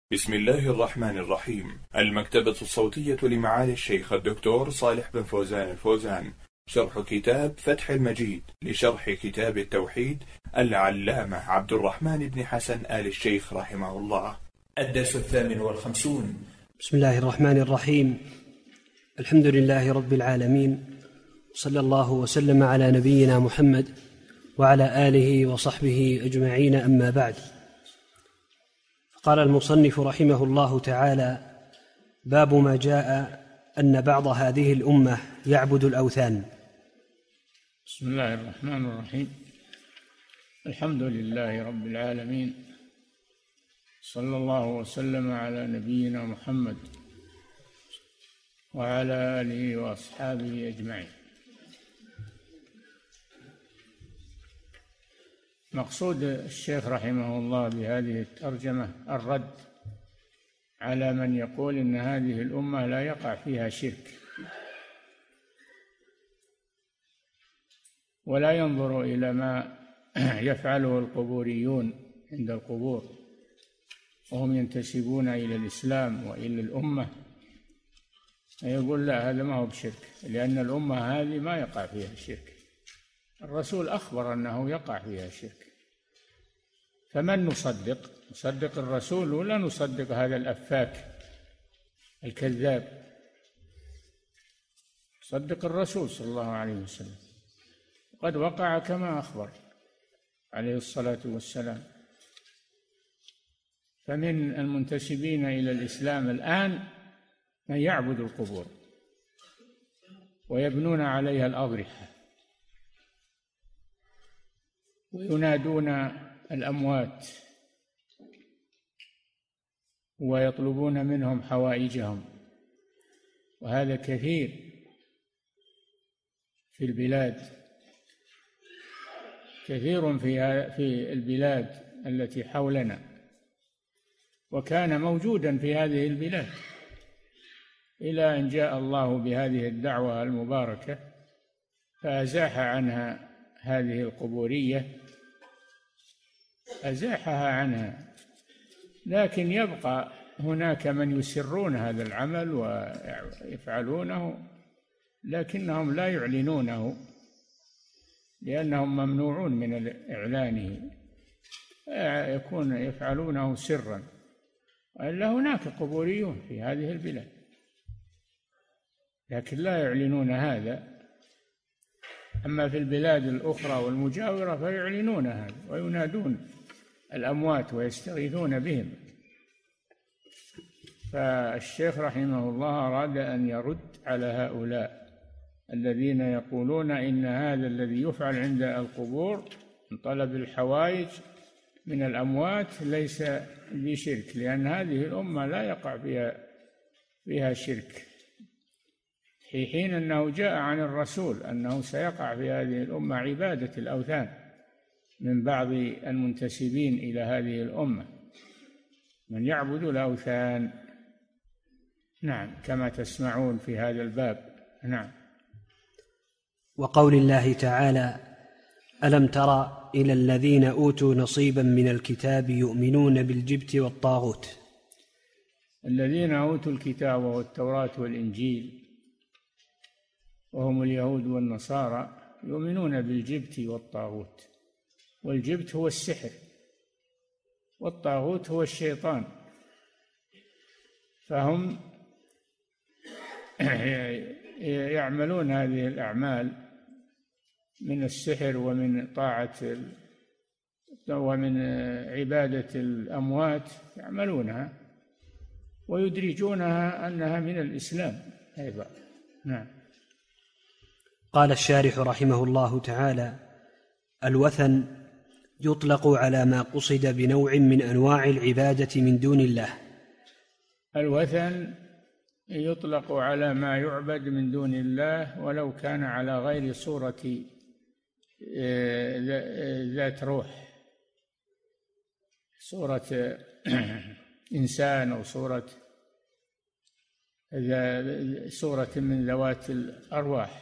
بسم الله الرحمن الرحيم. المكتبة الصوتية لمعالي الشيخ الدكتور صالح بن فوزان الفوزان، شرح كتاب فتح المجيد لشرح كتاب التوحيد العلامة عبد الرحمن بن حسن آل الشيخ رحمه الله. الدرس 58. بسم الله الرحمن الرحيم. الحمد لله رب العالمين، صلى الله وسلم على نبينا محمد وعلى آله وصحبه أجمعين، أما بعد. قال المصنف رحمه الله تعالى: باب ما جاء أن بعض هذه الأمة يعبد الأوثان. بسم الله الرحمن الرحيم. الحمد لله رب العالمين، صلى الله وسلم على نبينا محمد وعلى آله وأصحابه أجمعين. مقصود الشيخ رحمه الله بهذه الترجمة الرد على من يقول إن هذه الأمة لا يقع فيها شرك ولا ينظر إلى ما يفعله القبوريون عند القبور وهم ينتسبون إلى الإسلام وإلى الأمة. يقول لا، هذا ما هو بشرك، لأن الأمة هذه ما يقع فيها الشرك. الرسول أخبر أنه يقع فيها شرك، فمن نصدق؟ نصدق الرسول ولا نصدق هذا الأفاك الكذاب؟ نصدق الرسول صلى الله عليه وسلم، قد وقع كما أخبر عليه الصلاة والسلام. فمن المنتسبين إلى الإسلام الآن من يعبد القبور ويبنون عليها الأضرحة وينادون الأموات ويطلبون منهم حوائجهم، وهذا كثير في البلاد، كثير في البلاد التي حولنا، وكان موجودا في هذه البلاد إلى أن جاء الله بهذه الدعوة المباركة فأزاح عنها هذه القبورية، أزاحها عنها. لكن يبقى هناك من يسرون هذا العمل ويفعلونه، لكنهم لا يعلنونه لأنهم ممنوعون من إعلانه، يفعلونه سرا. وإلا هناك قبوريون في هذه البلاد لكن لا يعلنون هذا. أما في البلاد الأخرى والمجاورة فيعلنون هذا وينادون الأموات ويستغيثون بهم. فالشيخ رحمه الله أراد أن يرد على هؤلاء الذين يقولون إن هذا الذي يفعل عند القبور من طلب الحوائج من الأموات ليس بشرك، لأن هذه الأمة لا يقع فيها شرك، في حين أنه جاء عن الرسول أنه سيقع في هذه الأمة عبادة الأوثان من بعض المنتسبين إلى هذه الأمة، من يعبد الأوثان. نعم، كما تسمعون في هذا الباب. نعم. وقول الله تعالى: ألم تر إلى الذين أوتوا نصيبا من الكتاب يؤمنون بالجبت والطاغوت. الذين أوتوا الكتاب والتوراة والإنجيل وهم اليهود والنصارى يؤمنون بالجبت والطاغوت، والجبت هو السحر والطاغوت هو الشيطان، فهم يعملون هذه الأعمال من السحر ومن طاعة ومن عبادة الأموات، يعملونها ويدرجونها أنها من الإسلام أيضا. نعم. قال الشارح رحمه الله تعالى: الوثن يطلق على ما قصد بنوع من أنواع العبادة من دون الله. الوثن يطلق على ما يعبد من دون الله ولو كان على غير صورة ذات روح، صورة إنسان أو صورة من ذوات الأرواح.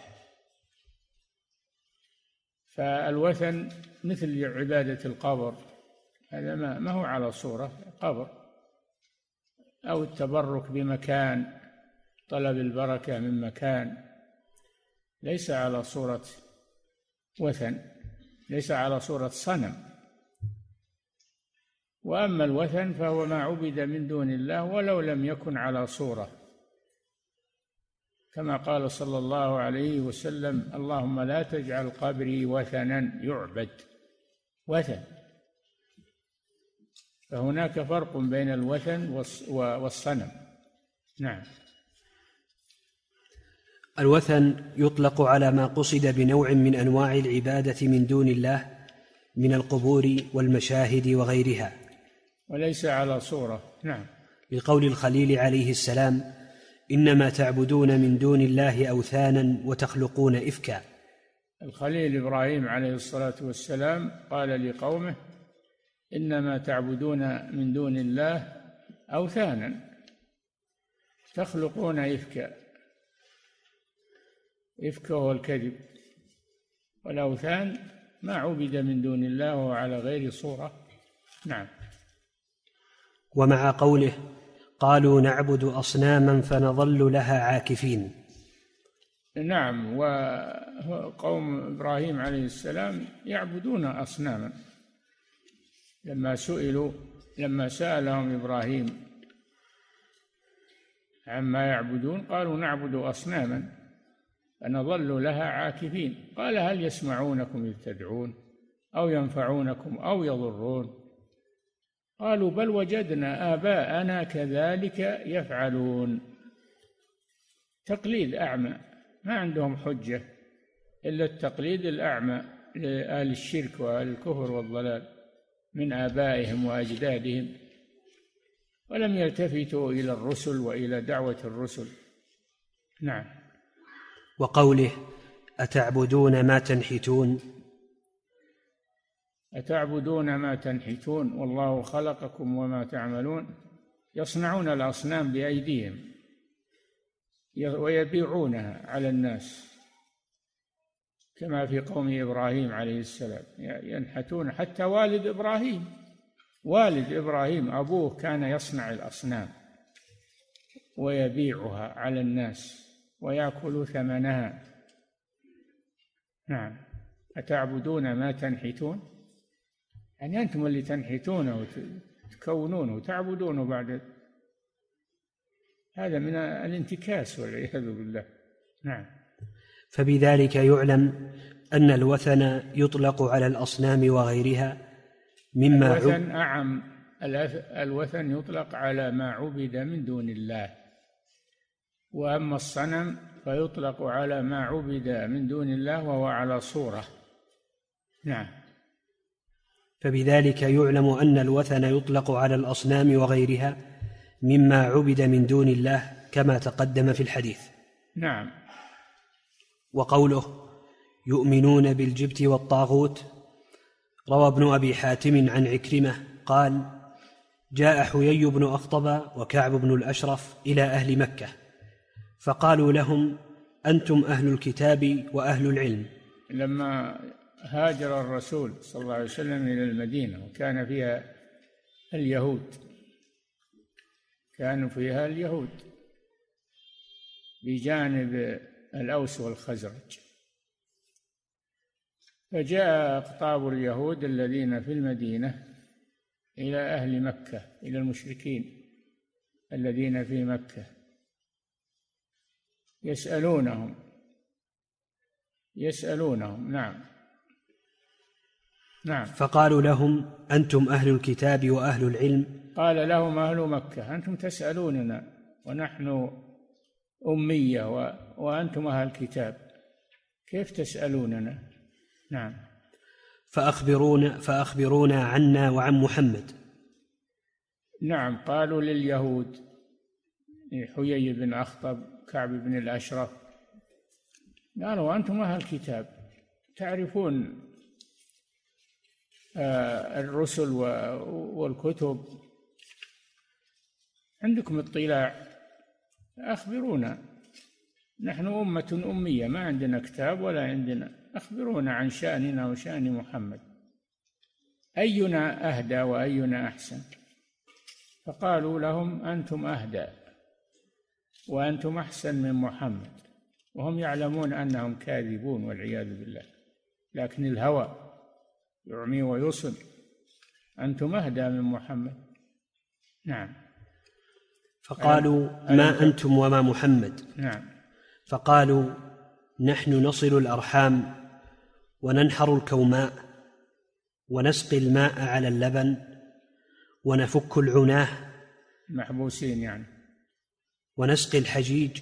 فالوثن مثل عبادة القبر، هذا ما هو على صورة قبر، أو التبرك بمكان، طلب البركة من مكان، ليس على صورة وثن، ليس على صورة صنم. وأما الوثن فهو ما عبد من دون الله ولو لم يكن على صورة، كما قال صلى الله عليه وسلم: اللهم لا تجعل قبري وثنا يعبد. وثن، فهناك فرق بين الوثن والصنم. نعم. الوثن يطلق على ما قصد بنوع من أنواع العبادة من دون الله من القبور والمشاهد وغيرها، وليس على صورة. نعم. لقول الخليل عليه السلام: إنما تعبدون من دون الله أوثانا وتخلقون إفكا. الخليل إبراهيم عليه الصلاة والسلام قال لقومه: إنما تعبدون من دون الله أوثانا تخلقون إفكا. إفكا هو الكذب، والأوثان ما عبد من دون الله وهو على غير صورة. نعم. ومع قوله: قالوا نعبد أصناما فنظل لها عاكفين. نعم، وقوم إبراهيم عليه السلام يعبدون أصناما. لما سألهم إبراهيم عما يعبدون قالوا نعبد أصناما فنظل لها عاكفين. قال: هل يسمعونكم إذ تدعون أو ينفعونكم أو يضرون؟ قالوا: بل وجدنا آباءنا كذلك يفعلون. تقليد أعمى، ما عندهم حجة إلا التقليد الأعمى لأهل الشرك وأهل الكفر والضلال من آبائهم وأجدادهم، ولم يلتفتوا إلى الرسل وإلى دعوة الرسل. نعم. وقوله: أتعبدون ما تنحتون. أتعبدون ما تنحتون والله خلقكم وما تعملون. يصنعون الأصنام بأيديهم ويبيعونها على الناس، كما في قوم إبراهيم عليه السلام ينحتون. حتى والد إبراهيم أبوه كان يصنع الأصنام ويبيعها على الناس ويأكل ثمنها. نعم. أتعبدون ما تنحتون، يعني أنتم اللي تنحتونه وتكونونه وتعبدونه بعد. هذا من الانتكاس والعياذ بالله. نعم. فبذلك يعلم أن الوثن يطلق على الأصنام وغيرها مما الوثن أعم. الوثن يطلق على ما عبد من دون الله، وأما الصنم فيطلق على ما عبد من دون الله وهو على صورة. نعم. فبذلك يعلم أن الوثن يطلق على الأصنام وغيرها مما عبد من دون الله كما تقدم في الحديث. نعم. وقوله: يؤمنون بالجبت والطاغوت. روى ابن أبي حاتم عن عكرمة قال: جاء حيي بن أخطب وكعب بن الأشرف إلى أهل مكة فقالوا لهم: أنتم أهل الكتاب وأهل العلم. لما هاجر الرسول صلى الله عليه وسلم إلى المدينة وكان فيها اليهود، بجانب الأوس والخزرج، فجاء أقطاب اليهود الذين في المدينة إلى أهل مكة، إلى المشركين الذين في مكة، يسألونهم. نعم. فقالوا لهم: أنتم أهل الكتاب وأهل العلم. قال لهم أهل مكة: أنتم تسألوننا ونحن أمية وأنتم أهل الكتاب، كيف تسألوننا؟ نعم. فأخبرونا عنا وعن محمد. نعم. قالوا لليهود حيي بن أخطب كعب بن الأشرف، قالوا: أنتم أهل الكتاب تعرفون الرسل والكتب، عندكم اطلاع، أخبرونا، نحن أمة أمية ما عندنا كتاب ولا عندنا، أخبرونا عن شأننا وشأن محمد، أينا أهدى وأينا أحسن. فقالوا لهم أنتم أهدى وأنتم أحسن من محمد، وهم يعلمون أنهم كاذبون والعياذ بالله، لكن الهوى يعمي ويصم. أنتم أهدى من محمد. نعم. فقالوا ما أنتم وما محمد. نعم. فقالوا نحن نصل الأرحام وننحر الكوماء ونسقي الماء على اللبن ونفك العناه، محبوسين يعني، ونسقي الحجيج،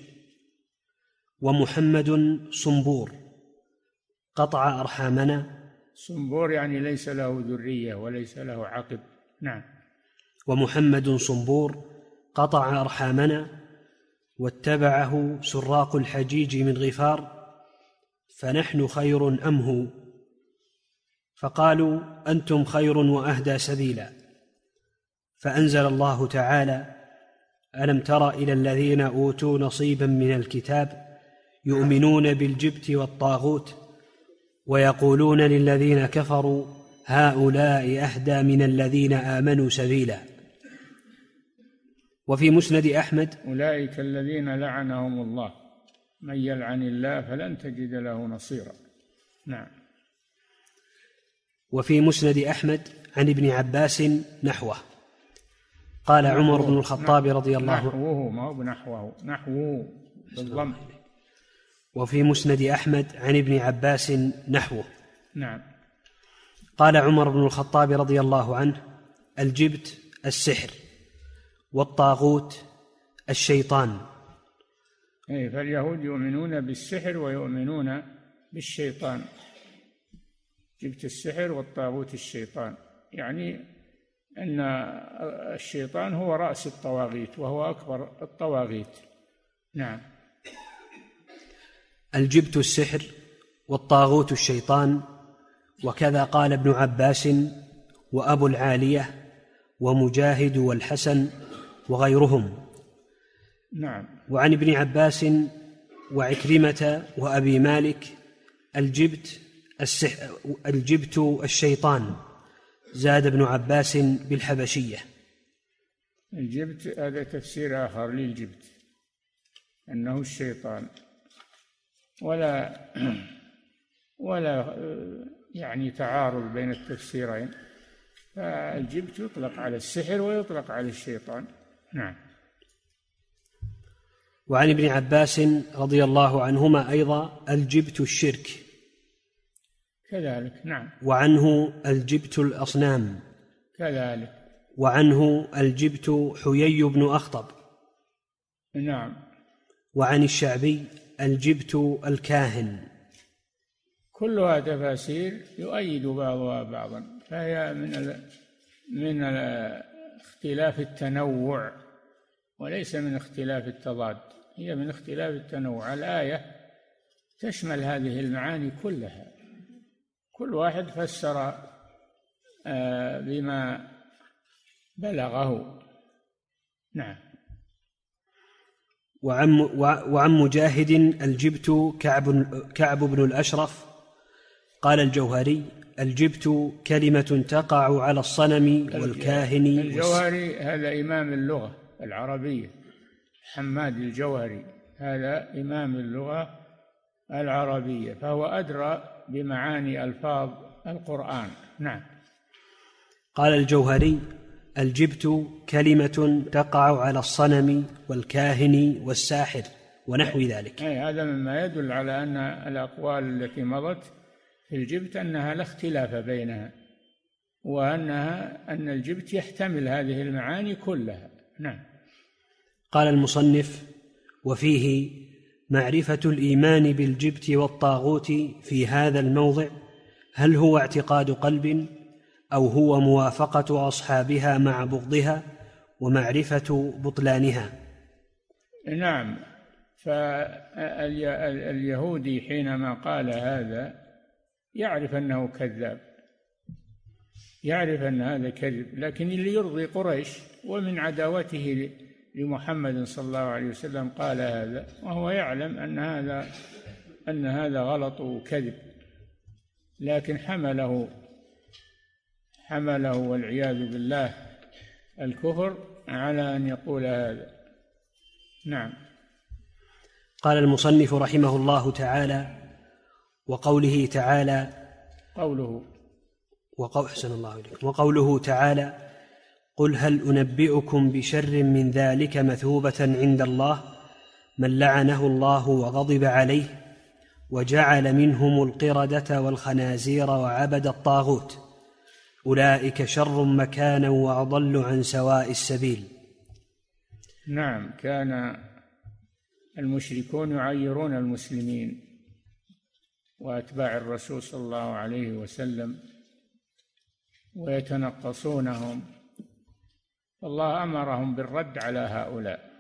ومحمد صنبور قطع أرحامنا. صنبور يعني ليس له ذرية وليس له عقب. نعم. ومحمد صنبور قطع أرحامنا واتبعه سراق الحجيج من غفار، فنحن خير أم هو؟ فقالوا أنتم خير وأهدى سبيلا. فأنزل الله تعالى: ألم تر إلى الذين أوتوا نصيبا من الكتاب يؤمنون بالجبت والطاغوت ويقولون للذين كفروا هؤلاء أهدى من الذين آمنوا سبيلا. وفي مسند أحمد: أولئك الذين لعنهم الله، من يلعن الله فلن تجد له نصيرا. نعم. وفي مسند أحمد عن ابن عباس نحوه. قال عمر بن الخطاب رضي الله عنه: نحوه، ما هو بنحوه، نحوه بالضم. وفي مسند أحمد عن ابن عباس نحوه. نعم. قال عمر بن الخطاب رضي الله عنه: الجبت السحر، والطاغوت الشيطان. فاليهود يؤمنون بالسحر ويؤمنون بالشيطان. جبت السحر والطاغوت الشيطان، يعني أن الشيطان هو رأس الطواغيت وهو أكبر الطواغيت. نعم. الجبت السحر والطاغوت الشيطان. وكذا قال ابن عباس وأبو العالية ومجاهد والحسن وغيرهم. نعم. وعن ابن عباس وعكرمة وأبي مالك: الجبت الشيطان. زاد ابن عباس بالحبشية. الجبت هذا تفسير آخر للجبت، أنه الشيطان، ولا يعني تعارض بين التفسيرين، فالجبت يطلق على السحر ويطلق على الشيطان. نعم. وعن ابن عباس رضي الله عنهما أيضا: الجبت الشرك كذلك. نعم. وعنه الجبت الأصنام كذلك. وعنه الجبت حيي بن أخطب. نعم. وعن الشعبي: الجبت الكاهن. كلها تفاسير يؤيد بعضها بعضا، فهي من اختلاف التنوع وليس من اختلاف التضاد، هي من اختلاف التنوع. الآية تشمل هذه المعاني كلها، كل واحد فسر بما بلغه. نعم. وعن مجاهد: الجبت كعب بن الأشرف. قال الجوهري: الجبت كلمة تقع على الصنم والكاهن. الجوهري هذا إمام اللغة العربية، حماد الجوهري هذا إمام اللغة العربية، فهو أدرى بمعاني ألفاظ القرآن. نعم. قال الجوهري: الجبت كلمة تقع على الصنم والكاهن والساحر ونحو ذلك. هذا مما يدل على أن الأقوال التي مضت في الجبت أنها لا اختلاف بينها، أن الجبت يحتمل هذه المعاني كلها. نعم. قال المصنف: وفيه معرفة الإيمان بالجبت والطاغوت في هذا الموضع، هل هو اعتقاد قلب أو هو موافقة أصحابها مع بغضها ومعرفة بطلانها. نعم. فاليهودي حينما قال هذا يعرف أنه كذاب، يعرف أن هذا كذب، لكن اللي يرضي قريش ومن عداوته لمحمد صلى الله عليه وسلم قال هذا، وهو يعلم أن هذا غلط وكذب، لكن حمله والعياذ بالله الكفر على أن يقول هذا. نعم. قال المصنف رحمه الله تعالى: وقوله تعالى أحسن الله إليكم. وقوله تعالى: قل هل أنبئكم بشر من ذلك مثوبة عند الله من لعنه الله وغضب عليه وجعل منهم القردة والخنازير وعبد الطاغوت أولئك شر مكانا وأضل عن سواء السبيل. نعم، كان المشركون يعيرون المسلمين وأتباع الرسول صلى الله عليه وسلم ويتنقصونهم، الله أمرهم بالرد على هؤلاء،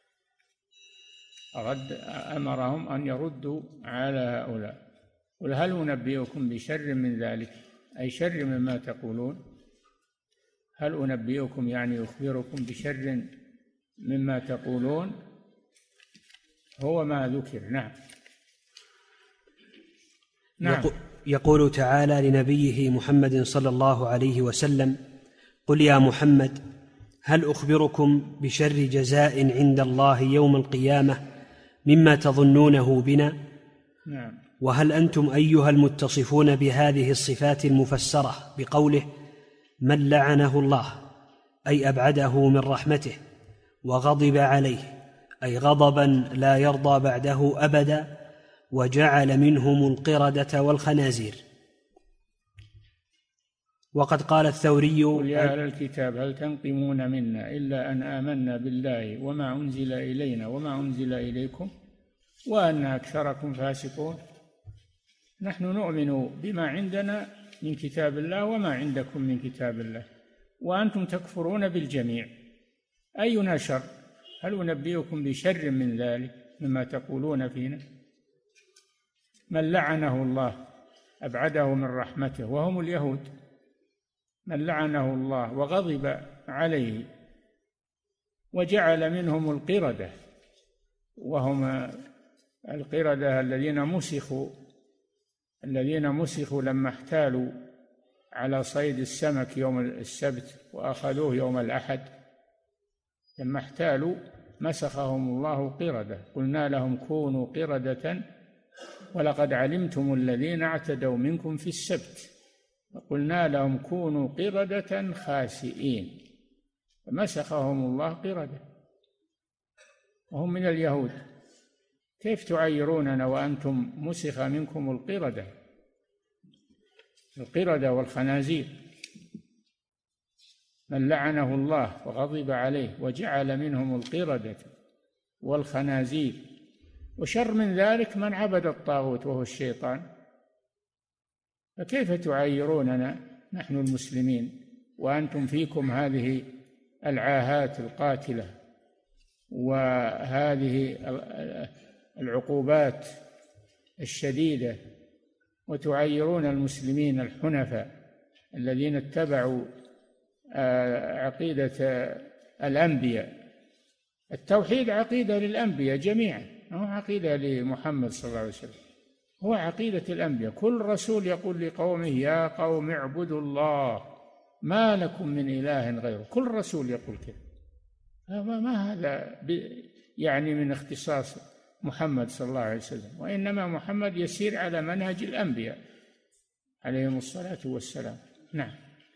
أمرهم أن يردوا على هؤلاء. قل هل أنبئكم بشر من ذلك، أي شر مما تقولون. هل أنبئكم يعني أخبركم بشر مما تقولون، هو ما ذكر. نعم. يقول تعالى لنبيه محمد صلى الله عليه وسلم: قل يا محمد هل أخبركم بشر جزاء عند الله يوم القيامة مما تظنونه بنا؟ نعم. وهل أنتم أيها المتصفون بهذه الصفات المفسرة بقوله من لعنه الله، أي أبعده من رحمته، وغضب عليه، أي غضبا لا يرضى بعده أبدا، وجعل منهم القردة والخنازير. وقد قال الثوري: قل يا أهل الكتاب هل تنقمون منا إلا أن آمنا بالله وما أنزل إلينا وما أنزل إليكم وأن أكثركم فاسقون. نحن نؤمن بما عندنا من كتاب الله وما عندكم من كتاب الله، وأنتم تكفرون بالجميع، أينا شر؟ هل أنبئكم بشر من ذلك مما تقولون فينا؟ من لعنه الله أبعده من رحمته، وهم اليهود. من لعنه الله وغضب عليه وجعل منهم القردة، وهم القردة الذين مسخوا لما احتالوا على صيد السمك يوم السبت وأخذوه يوم الأحد، لما احتالوا مسخهم الله قردة، قلنا لهم كونوا قردة ولقد علمتم الذين اعتدوا منكم في السبت وقلنا لهم كونوا قردة خاسئين، فمسخهم الله قردة وهم من اليهود. كيف تعيروننا وأنتم مسخ منكم القردة والخنازير؟ من لعنه الله وغضب عليه وجعل منهم القردة والخنازير، وشر من ذلك من عبد الطاغوت وهو الشيطان. فكيف تعيروننا نحن المسلمين وأنتم فيكم هذه العاهات القاتلة وهذه العقوبات الشديدة، وتعيرون المسلمين الحنفاء الذين اتبعوا عقيدة الأنبياء. التوحيد عقيدة للأنبياء جميعا، هو عقيدة لمحمد صلى الله عليه وسلم، هو عقيدة الأنبياء. كل رسول يقول لقومه يا قوم اعبدوا الله ما لكم من إله غيره، كل رسول يقول كذا. ما هذا يعني من اختصاص محمد صلى الله عليه وسلم، وإنما محمد يسير على منهج الأنبياء عليهم الصلاة والسلام. نعم.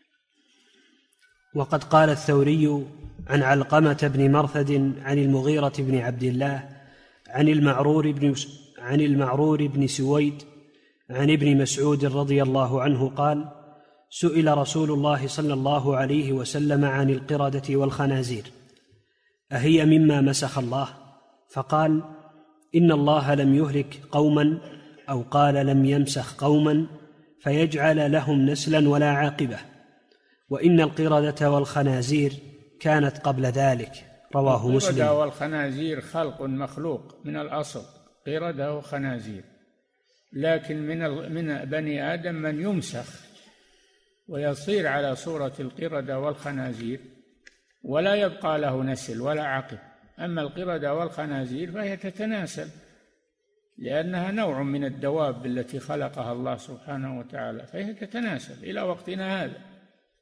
وقد قال الثوري عن علقمة بن مرثد عن المغيرة بن عبد الله عن المعرور بن سويد عن ابن مسعود رضي الله عنه قال: سئل رسول الله صلى الله عليه وسلم عن القردة والخنازير أهي مما مسخ الله؟ فقال: إن الله لم يهلك قوما، أو قال لم يمسخ قوما فيجعل لهم نسلا ولا عاقبة، وإن القردة والخنازير كانت قبل ذلك. رواه مسلم. القردة والخنازير خلق مخلوق من الأصل، قردة وخنازير، لكن من بني آدم من يمسخ ويصير على صورة القردة والخنازير ولا يبقى له نسل ولا عقب. أما القردة والخنازير فهي تتناسل لأنها نوع من الدواب التي خلقها الله سبحانه وتعالى، فهي تتناسل إلى وقتنا هذا،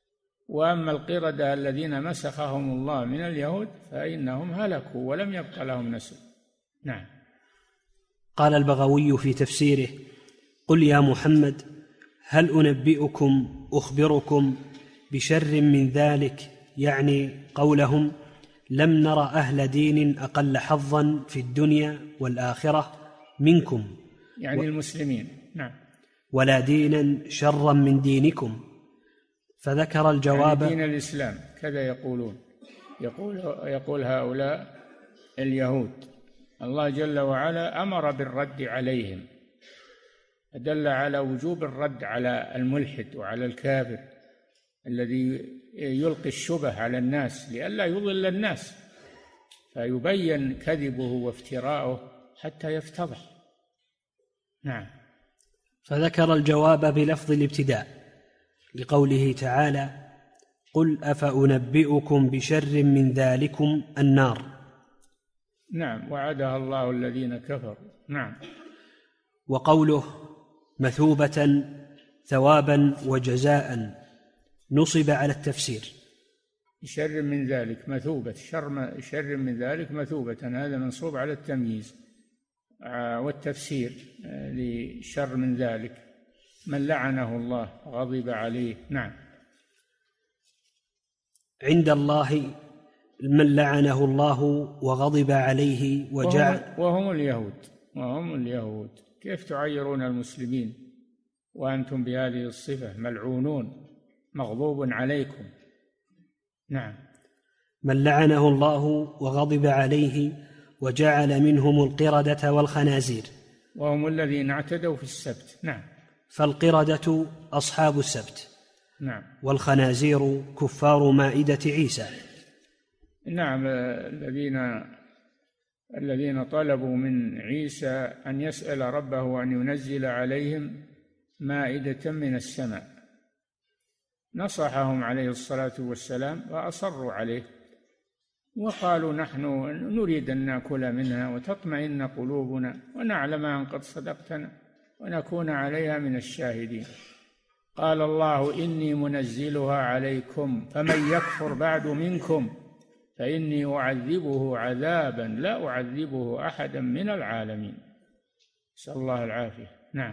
وأما القردة الذين مسخهم الله من اليهود فإنهم هلكوا ولم يبق لهم نسل. نعم. قال البغوي في تفسيره: قل يا محمد هل أخبركم بشر من ذلك، يعني قولهم لم نر أهل دين أقل حظا في الدنيا والآخرة منكم، يعني المسلمين. نعم. ولا دينا شرا من دينكم. فذكر الجواب، يعني دين الإسلام كذا يقولون، يقول هؤلاء اليهود. الله جل وعلا أمر بالرد عليهم، دل على وجوب الرد على الملحد وعلى الكافر الذي يلقي الشبه على الناس لئلا يضل الناس، فيبين كذبه وافتراءه حتى يفتضح. نعم. فذكر الجواب بلفظ الابتداء لقوله تعالى: قل أفأنبئكم بشر من ذلكم النار. نعم، وعدها الله الذين كفروا. نعم. وقوله مثوبة ثوابا وجزاء نصب على التفسير. شر من ذلك مثوبة، شر من ذلك مثوبة، هذا منصوب على التمييز، والتفسير لشر من ذلك من لعنه الله غضب عليه. نعم. عند الله من لعنه الله وغضب عليه وجعل وهم اليهود. كيف تعيرون المسلمين وأنتم بهذه الصفة؟ ملعونون مغضوب عليكم. نعم. من لعنه الله وغضب عليه وجعل منهم القردة والخنازير، وهم الذين اعتدوا في السبت. نعم. فالقردة أصحاب السبت. نعم. والخنازير كفار مائدة عيسى. نعم، الذين طلبوا من عيسى أن يسأل ربه أن ينزل عليهم مائدة من السماء، نصحهم عليه الصلاة والسلام وأصروا عليه، وقالوا نحن نريد أن نأكل منها وتطمئن قلوبنا ونعلم أن قد صدقتنا ونكون عليها من الشاهدين. قال الله إني منزلها عليكم فمن يكفر بعد منكم فإني أعذبه عذابا لا أعذبه أحدا من العالمين. نسأل الله العافية. نعم.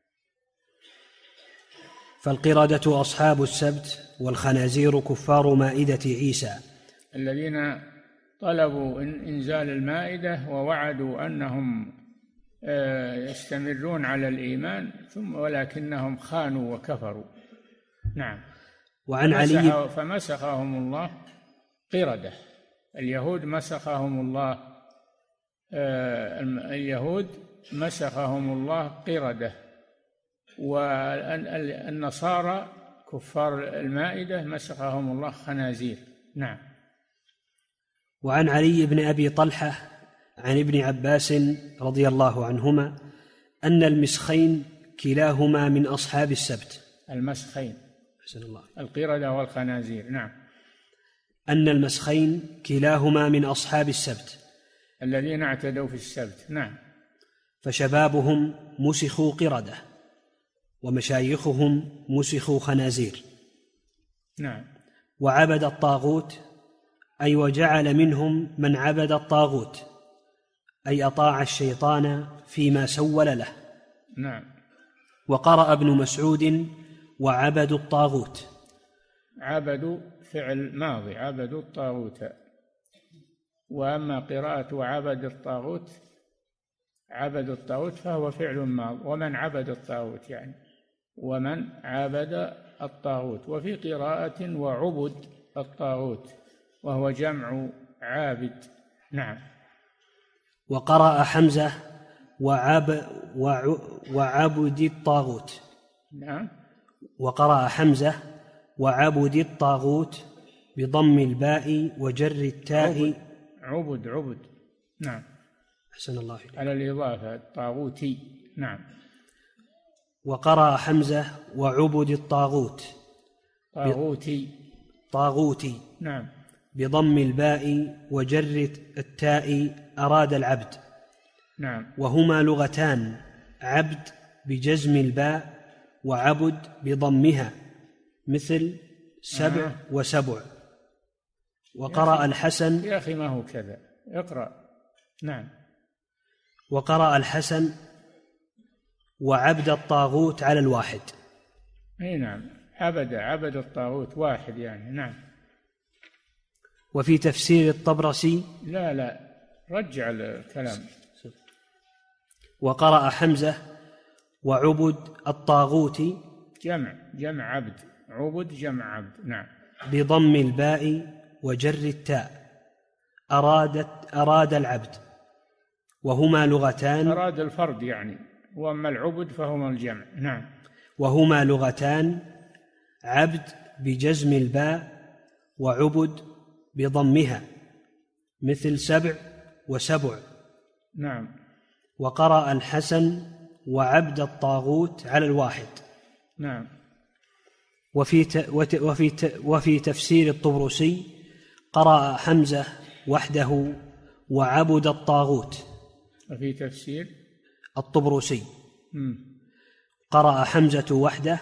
فالقردة أصحاب السبت والخنازير كفار مائدة عيسى، الذين طلبوا إنزال المائدة ووعدوا أنهم يستمرون على الإيمان ولكنهم خانوا وكفروا. نعم. وعن علي فمسخهم الله قردة. اليهود مسخهم الله قردة، والنصارى كفار المائدة مسخهم الله خنازير. نعم. وعن علي بن أبي طلحة عن ابن عباس رضي الله عنهما أن المسخين كلاهما من أصحاب السبت. المسخين حسن الله. القردة والخنازير. نعم. أن المسخين كلاهما من أصحاب السبت الذين اعتدوا في السبت. نعم. فشبابهم مسخوا قردة ومشايخهم مسخوا خنازير. نعم. وعبد الطاغوت، أي وجعل منهم من عبد الطاغوت، أي أطاع الشيطان فيما سول له. نعم. وقرأ ابن مسعود وعبدوا الطاغوت. عبدوا فعل ماضي، عبدوا الطاغوت. وأما قراءة وعبد الطاغوت، عبد الطاغوت فهو فعل ماضي، ومن عبد الطاغوت يعني ومن عبد الطاغوت. وفي قراءة وعبد الطاغوت وهو جمع عابد. نعم. وقرأ حمزة وعبد الطاغوت. نعم. وقرأ حمزة وعبد الطاغوت بضم الباء وجر التاء. عبد. نعم. أحسن الله إليك. على الإضافة الطاغوتي. نعم. وقرأ حمزة وعبد الطاغوت طاغوتي. نعم. بضم الباء وجر التاء أراد العبد. نعم. وهما لغتان، عبد بجزم الباء وعبد بضمها، مثل 7 و7. وقرأ الحسن يا أخي ما هو كذا، اقرأ. نعم. وقرأ الحسن وعبد الطاغوت على الواحد. أي نعم، عبد الطاغوت واحد يعني. نعم. وفي تفسير الطبرسي لا رجع الكلام. وقرأ حمزة وعبد الطاغوت جمع عبد، عبد جمع عبد. نعم. بضم الباء وجر التاء، أراد العبد، وهما لغتان. أراد الفرد يعني، وأما العبد فهما الجمع. نعم. وهما لغتان، عبد بجزم الباء وعبد بضمها، مثل 7 و7. نعم. وقرأ الحسن وعبد الطاغوت على الواحد. نعم. وفي تفسير الطبرسي قرأ حمزة وحده وعبد الطاغوت. وفي تفسير الطبرسي قرأ حمزة وحده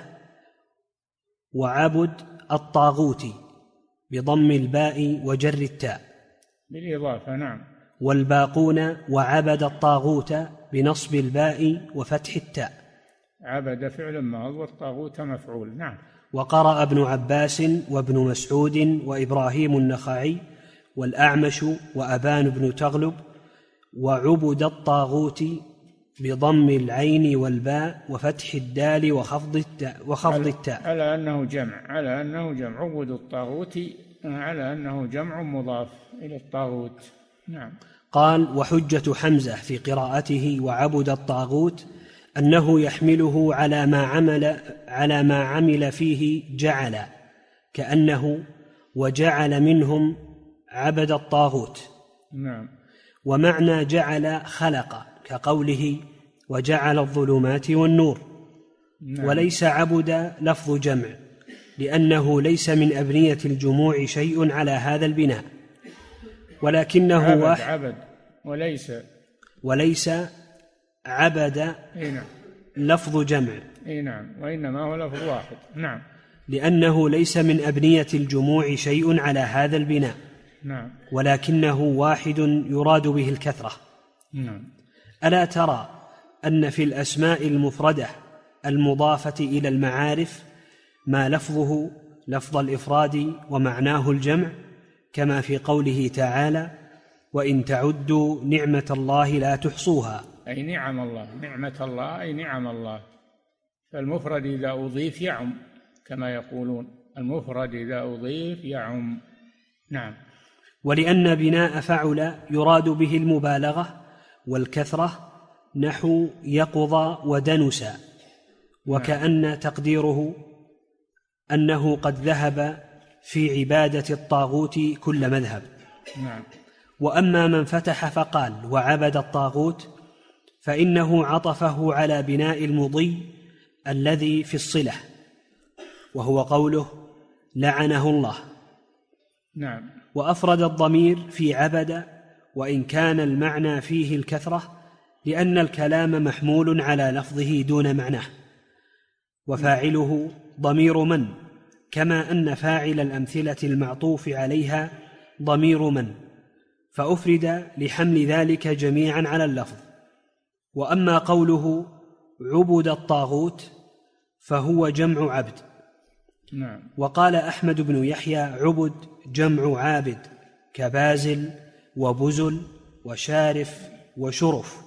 وعبد الطاغوت بضم الباء وجر التاء بالإضافة. نعم. والباقون وعبد الطاغوت بنصب الباء وفتح التاء. عبد فعل ماض والطاغوت مفعول. نعم. وقرأ ابن عباس وابن مسعود وإبراهيم النخعي والأعمش وأبان بن تغلب وعبد الطاغوت بضم العين والباء وفتح الدال وخفض التاء على أنه جمع عبد الطاغوت، على أنه جمع مضاف إلى الطاغوت. نعم. قال: وحجة حمزة في قراءته وعبد الطاغوت أنه يحمله على ما عمل فيه جعل، كأنه وجعل منهم عبد الطاغوت. نعم. ومعنى جعل خلق، كقوله وجعل الظلمات والنور. نعم. وليس عبد لفظ جمع، لأنه ليس من أبنية الجموع شيء على هذا البناء، ولكنه عبد وليس عبد نعم. لفظ جمع. نعم. وإنما هو لفظ واحد. نعم. لأنه ليس من أبنية الجموع شيء على هذا البناء. نعم. ولكنه واحد يراد به الكثرة. نعم. ألا ترى أن في الأسماء المفردة المضافة إلى المعارف ما لفظه لفظ الإفراد ومعناه الجمع، كما في قوله تعالى: وإن تعدوا نعمة الله لا تحصوها. أي نعم الله، نعمة الله أي نعم الله. فالمفرد إذا أضيف يعم، كما يقولون المفرد إذا أضيف يعم. نعم. ولأن بناء فعل يراد به المبالغة والكثرة، نحو يقظ ودنس، وكأن تقديره أنه قد ذهب في عبادة الطاغوت كل مذهب. نعم. وأما من فتح فقال وعبد الطاغوت، فإنه عطفه على بناء المضي الذي في الصلة، وهو قوله لعنه الله. نعم. وأفرد الضمير في عبد، وإن كان المعنى فيه الكثرة، لأن الكلام محمول على لفظه دون معناه، وفاعله ضمير من، كما أن فاعل الأمثلة المعطوف عليها ضمير من، فأفرد لحمل ذلك جميعا على اللفظ. وأما قوله عبد الطاغوت فهو جمع عبد. نعم. وقال أحمد بن يحيى عبد جمع عابد، كبازل وبزل وشارف وشرف.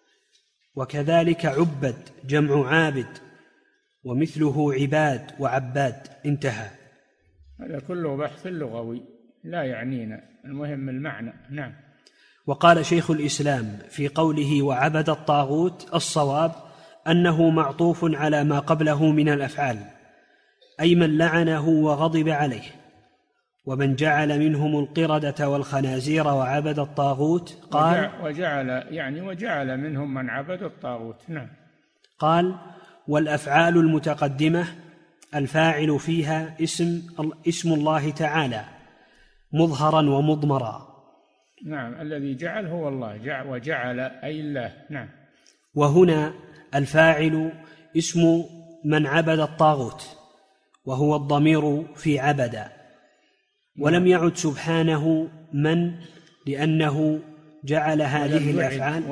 وكذلك عبد جمع عابد، ومثله عباد وعباد. انتهى. هذا كله بحث لغوي لا يعنينا، المهم المعنى. نعم. وقال شيخ الإسلام في قوله وعبد الطاغوت: الصواب أنه معطوف على ما قبله من الأفعال، أي من لعنه وغضب عليه، ومن جعل منهم القردة والخنازير وعبد الطاغوت. قال وجعل منهم من عبد الطاغوت. نعم. قال: والأفعال المتقدمة الفاعل فيها اسم الله تعالى مظهرا ومضمرا. نعم. الذي جعل هو الله، وجعل أي الله. نعم. وهنا الفاعل اسم من عبد الطاغوت، وهو الضمير في عبد. ولم يعد سبحانه من لأنه جعل هذه الأفعال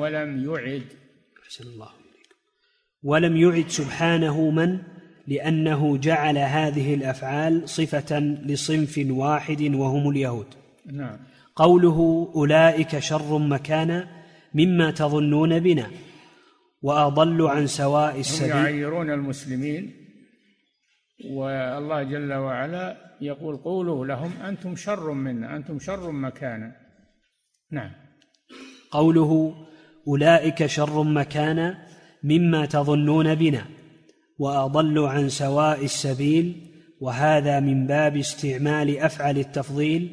ولم يعد سبحانه من لأنه جعل هذه الأفعال صفة لصنف واحد وهم اليهود. نعم. قوله أولئك شر مكانا مما تظنون بنا وأضل عن سواء السبيل. هم يعيرون المسلمين، والله جل وعلا يقول قولوا لهم أنتم شر منا، أنتم شر مكانا. نعم. قوله أولئك شر مكانا مما تظنون بنا وأضل عن سواء السبيل، وهذا من باب استعمال أفعل التفضيل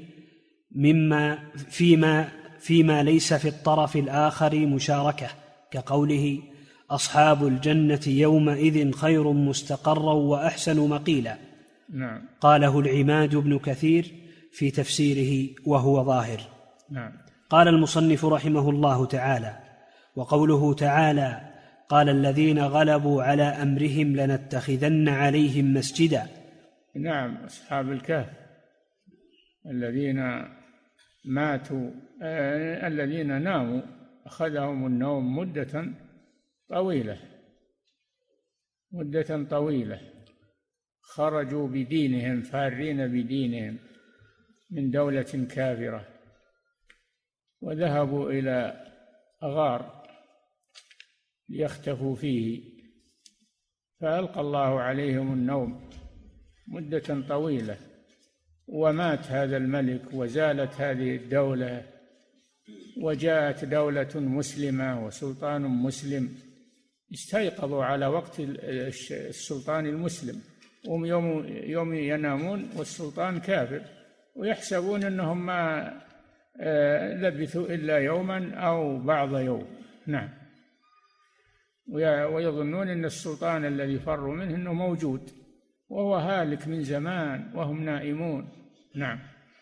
فيما ليس في الطرف الآخر مشاركة، كقوله أصحاب الجنة يومئذ خير مستقرا وأحسن مقيلا. نعم. قاله العماد بن كثير في تفسيره وهو ظاهر. نعم. قال المصنف رحمه الله تعالى: وقوله تعالى قال الذين غلبوا على أمرهم لنتخذن عليهم مسجدا. نعم. أصحاب الكهف الذين ماتوا، الذين ناموا أخذهم النوم مدة طويلة، خرجوا بدينهم فارين بدينهم من دولة كافرة، وذهبوا إلى غار ليختفوا فيه، فألقى الله عليهم النوم مدة طويلة، ومات هذا الملك وزالت هذه الدولة، وجاءت دولة مسلمة وسلطان مسلم. استيقظوا على وقت السلطان المسلم، هم يوم ينامون والسلطان كافر، ويحسبون أنهم ما لبثوا إلا يوما أو بعض يوم. نعم. ويظنون أن السلطان الذي فروا منه أنه موجود وهو هالك من زمان وهم نائمون. نعم.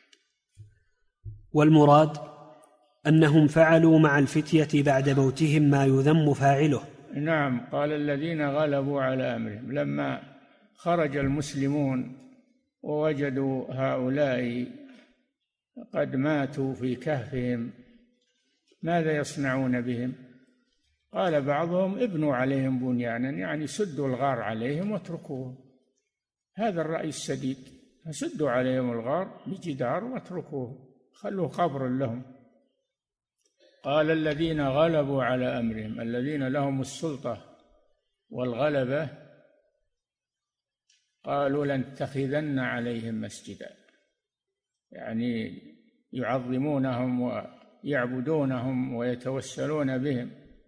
والمراد أنهم فعلوا مع الفتية بعد موتهم ما يذم فاعله. نعم. قال الذين غلبوا على أمرهم، لما خرج المسلمون ووجدوا هؤلاء قد ماتوا في كهفهم ماذا يصنعون بهم؟ قال بعضهم ابنوا عليهم بنيانا، يعني سدوا الغار عليهم واتركوهم. هذا الرأي السديد، سدوا عليهم الغار بجدار واتركوه، خلوا قبر لهم. قال الذين غلبوا على أمرهم، الذين لهم السلطة والغلبة، قالوا لنتخذن عليهم مسجدا، يعني يعظمونهم ويعبدونهم ويتوسلون بهم.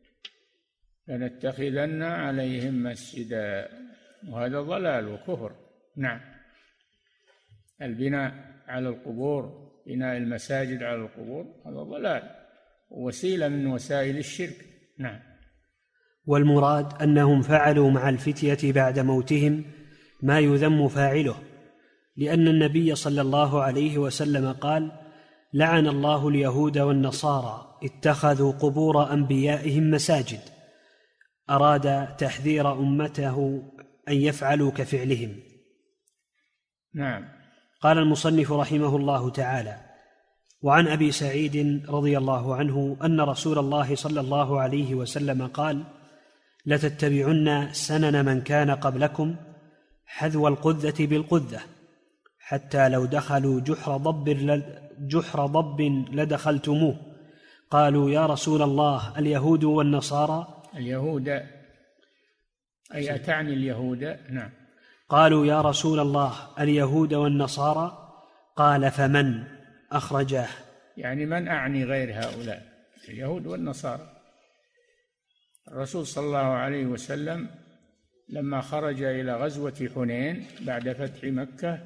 لنتخذن عليهم مسجدا، وهذا ضلال وكفر. نعم. البناء على القبور، بناء المساجد على القبور، هذا ضلال، وسيلة من وسائل الشرك. نعم. والمراد أنهم فعلوا مع الفتية بعد موتهم ما يذم فاعله، لأن النبي صلى الله عليه وسلم قال: لعن الله اليهود والنصارى اتخذوا قبور أنبيائهم مساجد. أراد تحذير أمته أن يفعلوا كفعلهم. نعم. قال المصنف رحمه الله تعالى: وعن أبي سعيد رضي الله عنه أن رسول الله صلى الله عليه وسلم قال: لتتبعن سنن من كان قبلكم حذو القذة بالقذة، حتى لو دخلوا جحر ضب لدخلتموه. قالوا يا رسول الله اليهود والنصارى؟ اليهود أي أتعني اليهود؟ نعم. قالوا يا رسول الله اليهود والنصارى؟ قال فمن؟ أخرجاه. يعني من أعني غير هؤلاء، اليهود والنصارى. الرسول صلى الله عليه وسلم لما خرج إلى غزوة حنين بعد فتح مكة،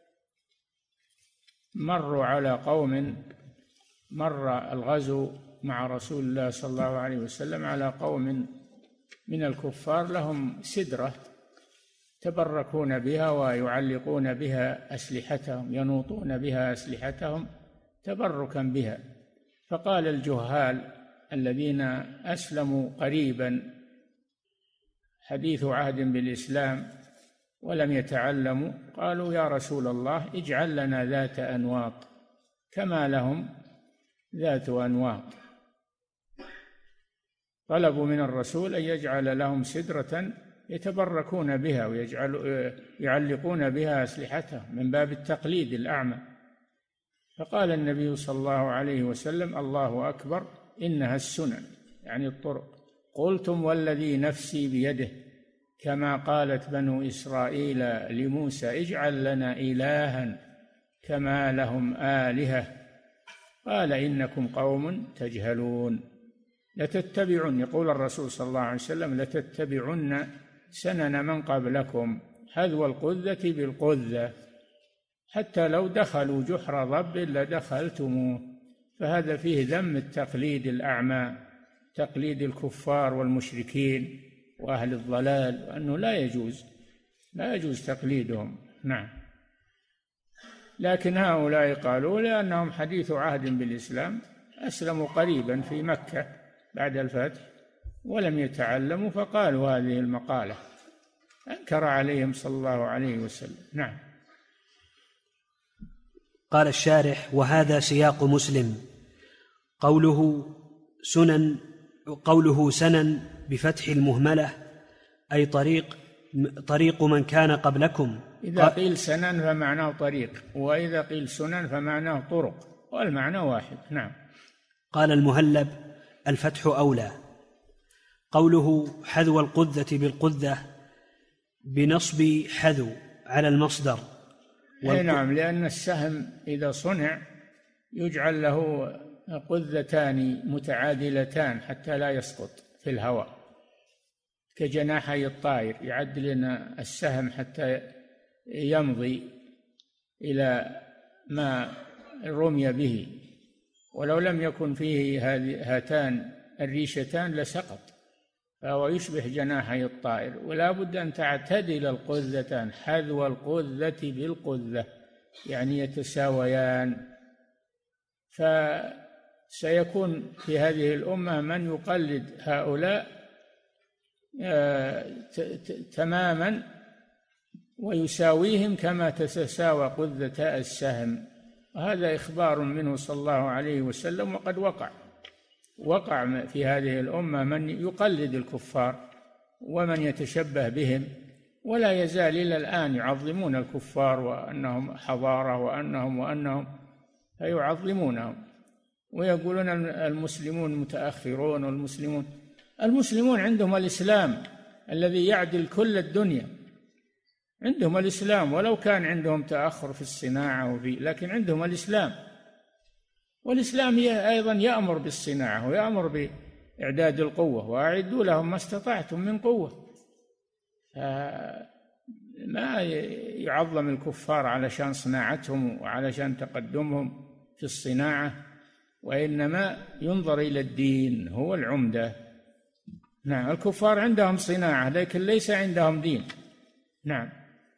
مروا على قوم، مر الغزو مع رسول الله صلى الله عليه وسلم على قوم من الكفار لهم سدرة يتبركون بها ويعلقون بها أسلحتهم، ينوطون بها أسلحتهم تبركا بها. فقال الجهال الذين أسلموا قريبا حديث عهد بالإسلام ولم يتعلموا قالوا يا رسول الله اجعل لنا ذات أنواط كما لهم ذات أنواط. طلبوا من الرسول أن يجعل لهم سدرة يتبركون بها ويعلقون بها أسلحتهم من باب التقليد الأعمى. فقال النبي صلى الله عليه وسلم الله أكبر إنها السنن، يعني الطرق. قلتم والذي نفسي بيده كما قالت بنو إسرائيل لموسى اجعل لنا إلها كما لهم آلهة. قال إنكم قوم تجهلون لتتبعن، يقول الرسول صلى الله عليه وسلم لتتبعن سنن من قبلكم حذو القذة بالقذة حتى لو دخلوا جحر ضب لدخلتموه. فهذا فيه ذم التقليد الأعمى، تقليد الكفار والمشركين وأهل الضلال، وأنه لا يجوز تقليدهم. نعم. لكن هؤلاء قالوا لأنهم حديث عهد بالإسلام، أسلموا قريبا في مكة بعد الفتح ولم يتعلموا فقالوا هذه المقالة، أنكر عليهم صلى الله عليه وسلم. نعم. قال الشارح: وهذا سياق مسلم. قوله سنن بفتح المهملة أي طريق من كان قبلكم. إذا قيل سنن فمعناه طريق، وإذا قيل سنن فمعناه طرق، والمعنى واحد. نعم. قال المهلب: الفتح أولى. قوله حذو القذة بالقذة بنصب حذو على المصدر. نعم، لأن السهم إذا صنع يجعل له قذتان متعادلتان حتى لا يسقط في الهواء كجناحي الطائر، يعد لنا السهم حتى يمضي إلى ما رمي به، ولو لم يكن فيه هاتان الريشتان لسقط، فهو يشبه جناحي الطائر. ولا بد أن تعتدل القذتان، حذو القذة بالقذة، يعني يتساويان. فسيكون في هذه الأمة من يقلد هؤلاء تماما ويساويهم كما تتساوى قذة السهم. وهذا إخبار منه صلى الله عليه وسلم، وقد وقع في هذه الأمة من يقلد الكفار ومن يتشبه بهم، ولا يزال إلى الآن يعظمون الكفار وأنهم حضارة وأنهم فيعظمونهم ويقولون المسلمون متأخرون، المسلمون عندهم الإسلام الذي يعدل كل الدنيا، عندهم الإسلام، ولو كان عندهم تأخر في الصناعة لكن عندهم الإسلام. والإسلام أيضا يأمر بالصناعة ويأمر بإعداد القوة، وأعدوا لهم ما استطعتم من قوة. ما يعظم الكفار علشان صناعتهم وعلشان تقدمهم في الصناعة، وإنما ينظر إلى الدين هو العمدة. نعم. الكفار عندهم صناعة لكن ليس عندهم دين. نعم.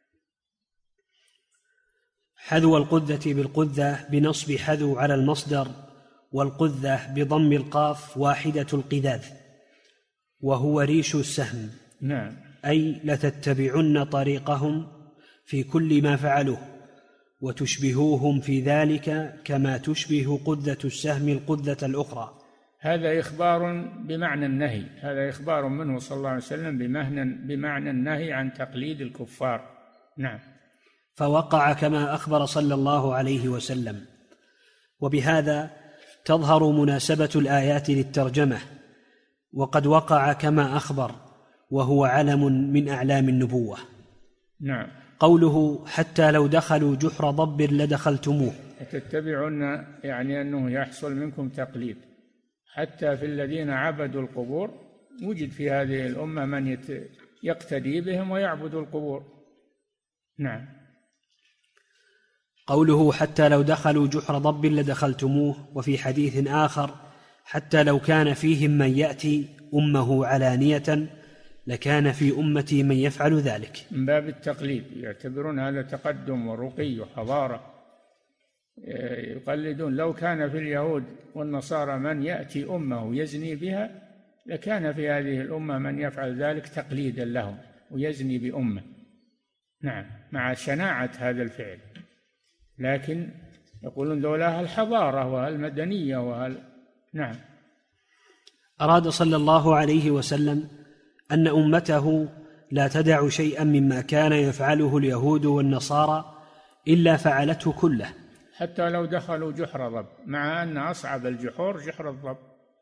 حذو القذة بالقذة بنصب حذو على المصدر، والقذة بضم القاف واحدة القذاذ، وهو ريش السهم. نعم. أي لتتبعن طريقهم في كل ما فعلوه وتشبهوهم في ذلك كما تشبه قذة السهم القذة الأخرى. هذا إخبار بمعنى النهي، هذا إخبار منه صلى الله عليه وسلم بمعنى النهي عن تقليد الكفار. نعم. فوقع كما أخبر صلى الله عليه وسلم. وبهذا تظهر مناسبة الآيات للترجمة، وقد وقع كما أخبر، وهو علم من أعلام النبوة. نعم. قوله حتى لو دخلوا جحر ضب لدخلتموه، تتبعون يعني أنه يحصل منكم تقليد. حتى في الذين عبدوا القبور وجد في هذه الأمة من يقتدي بهم ويعبد القبور. نعم. قوله حتى لو دخلوا جحر ضب لدخلتموه، وفي حديث آخر حتى لو كان فيهم من يأتي أمه علانية لكان في أمتي من يفعل ذلك. من باب التقليد، يعتبرون هذا تقدم ورقي وحضارة، يقلدون. لو كان في اليهود والنصارى من يأتي أمه يزني بها لكان في هذه الأمة من يفعل ذلك تقليدا لهم ويزني بأمه. نعم، مع شناعة هذا الفعل، لكن يقولون ذولا الحضارة والمدنية نعم. أراد صلى الله عليه وسلم أن أمته لا تدع شيئا مما كان يفعله اليهود والنصارى إلا فعلته كله، حتى لو دخلوا جحر ضب، مع أن أصعب الجحور جحر الضب،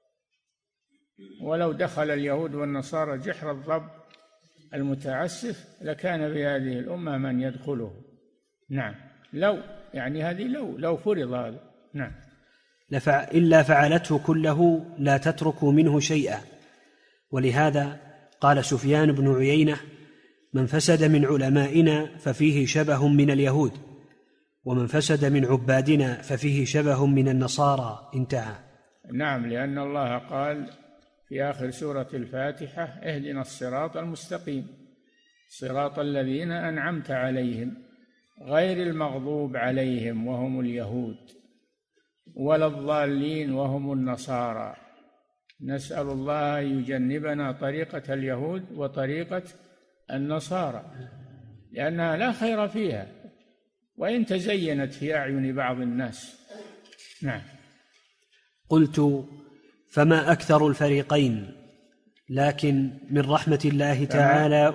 ولو دخل اليهود والنصارى جحر الضب المتعسف لكان في هذه الأمة من يدخله. نعم، لو يعني هذه لو فرض هذا. نعم، إلا فعلته كله لا تترك منه شيئا. ولهذا قال سفيان بن عيينة: من فسد من علمائنا ففيه شبه من اليهود، ومن فسد من عبادنا ففيه شبه من النصارى. انتهى. نعم، لأن الله قال في آخر سورة الفاتحة: اهدنا الصراط المستقيم صراط الذين أنعمت عليهم غير المغضوب عليهم وهم اليهود ولا الضالين وهم النصارى. نسأل الله يجنبنا طريقة اليهود وطريقة النصارى، لأنها لا خير فيها وإن تزينت في أعين بعض الناس. نعم. قلت: فما أكثر الفريقين، لكن من رحمة الله تعالى.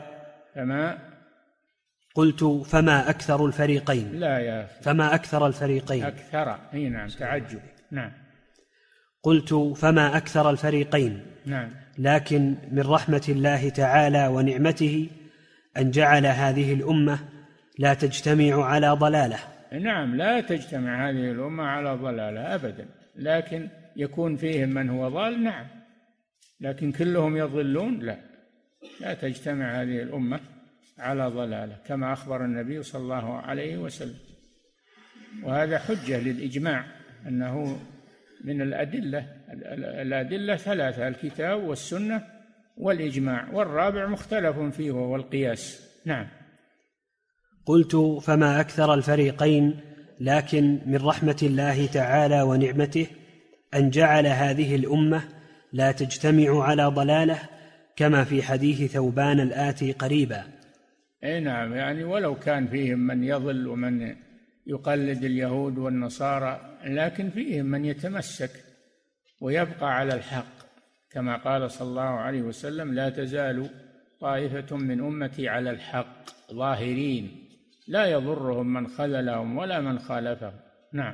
قلت: فما أكثر الفريقين. لا يا أخي، فما أكثر الفريقين. أكثر، أي نعم، تعجب. نعم. قلت: فما أكثر الفريقين. نعم. لكن من رحمة الله تعالى ونعمته أن جعل هذه الأمة لا تجتمع على ضلالة. نعم، لا تجتمع هذه الأمة على ضلالة أبدا، لكن يكون فيهم من هو ضال. نعم، لكن كلهم يضلون؟ لا تجتمع هذه الأمة على ضلالة، كما أخبر النبي صلى الله عليه وسلم. وهذا حجة للإجماع أنه من الأدلة ثلاثة: الكتاب والسنة والإجماع، والرابع مختلف فيه وهو القياس. نعم. قلت: فما أكثر الفريقين، لكن من رحمة الله تعالى ونعمته أن جعل هذه الأمة لا تجتمع على ضلالة، كما في حديث ثوبان الآتي قريبا. أي نعم، يعني ولو كان فيهم من يضل ومن يقلد اليهود والنصارى، لكن فيهم من يتمسك ويبقى على الحق، كما قال صلى الله عليه وسلم: لا تزال طائفة من أمتي على الحق ظاهرين لا يضرهم من خذلهم ولا من خالفهم. نعم.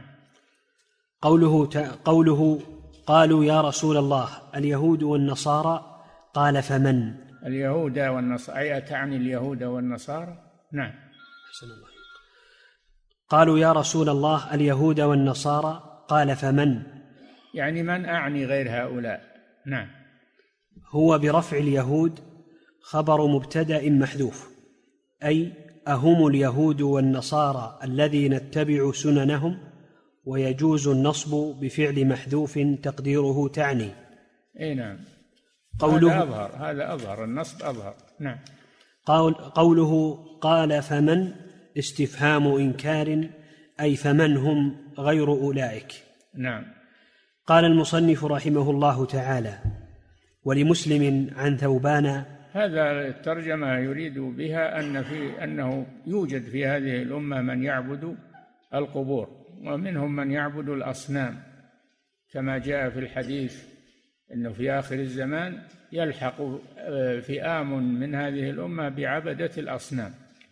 قوله قالوا يا رسول الله اليهود والنصارى، قال: فمن؟ اليهود والنصارى، أي تعني اليهود والنصارى؟ نعم. حسن الله. قالوا يا رسول الله اليهود والنصارى، قال: فمن؟ يعني من أعني غير هؤلاء. نعم. هو برفع اليهود خبر مبتدأ محذوف، أي أهم اليهود والنصارى الذين نتبع سننهم، ويجوز النصب بفعل محذوف تقديره تعني. أي نعم. هذا أظهر النصب أظهر. نعم. قوله قال: فمن استفهام إنكار، أي فمن هم غير أولئك. نعم. قال المصنف رحمه الله تعالى: ولمسلم عن ثوبان. هذا الترجمة يريد بها أنه يوجد في هذه الأمة من يعبد القبور، ومنهم من يعبد الأصنام، كما جاء في الحديث أنه في آخر الزمان يلحق فئام من هذه الأمة بعبدة الأصنام.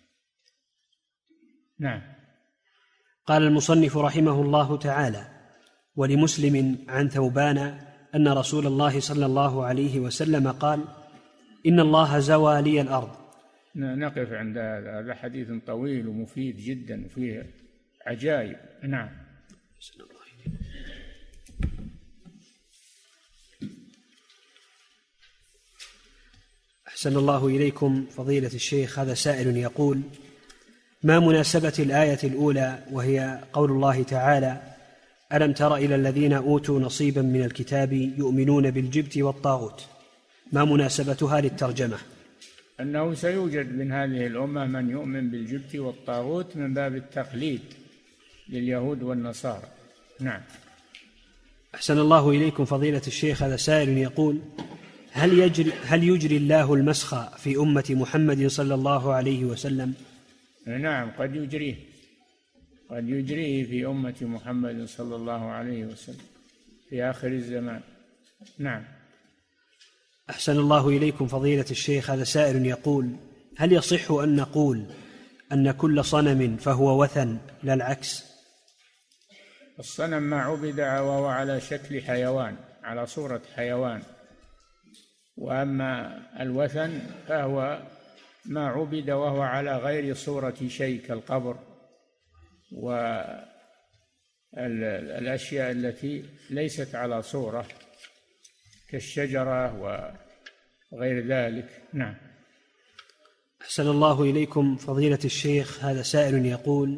نعم. قال المصنف رحمه الله تعالى: ولمسلم عن ثوبان أن رسول الله صلى الله عليه وسلم قال: إن الله زوى لي الأرض. نقف عند هذا حديث طويل ومفيد جدا وفيه عجائب. نعم. أحسن الله إليكم فضيلة الشيخ. هذا سائل يقول: ما مناسبة الآية الأولى وهي قول الله تعالى: ألم تر إلى الذين أوتوا نصيبا من الكتاب يؤمنون بالجبت والطاغوت؟ ما مناسبتها للترجمة؟ أنه سيوجد من هذه الأمة من يؤمن بالجبت والطاغوت من باب التقليد لليهود والنصارى. نعم. أحسن الله إليكم فضيلة الشيخ. هذا سائل يقول: هل يجري الله المسخ في أمة محمد صلى الله عليه وسلم؟ نعم، قد يجريه في أمة محمد صلى الله عليه وسلم في آخر الزمان. نعم. أحسن الله إليكم فضيلة الشيخ. هذا سائل يقول: هل يصح أن نقول أن كل صنم فهو وثن لا العكس؟ الصنم ما عبد وهو على شكل حيوان، على صورة حيوان، وأما الوثن فهو ما عبد وهو على غير صورة شيء كالقبر والأشياء التي ليست على صورة كالشجرة وغير ذلك. نعم. أحسن الله إليكم فضيلة الشيخ. هذا سائل يقول: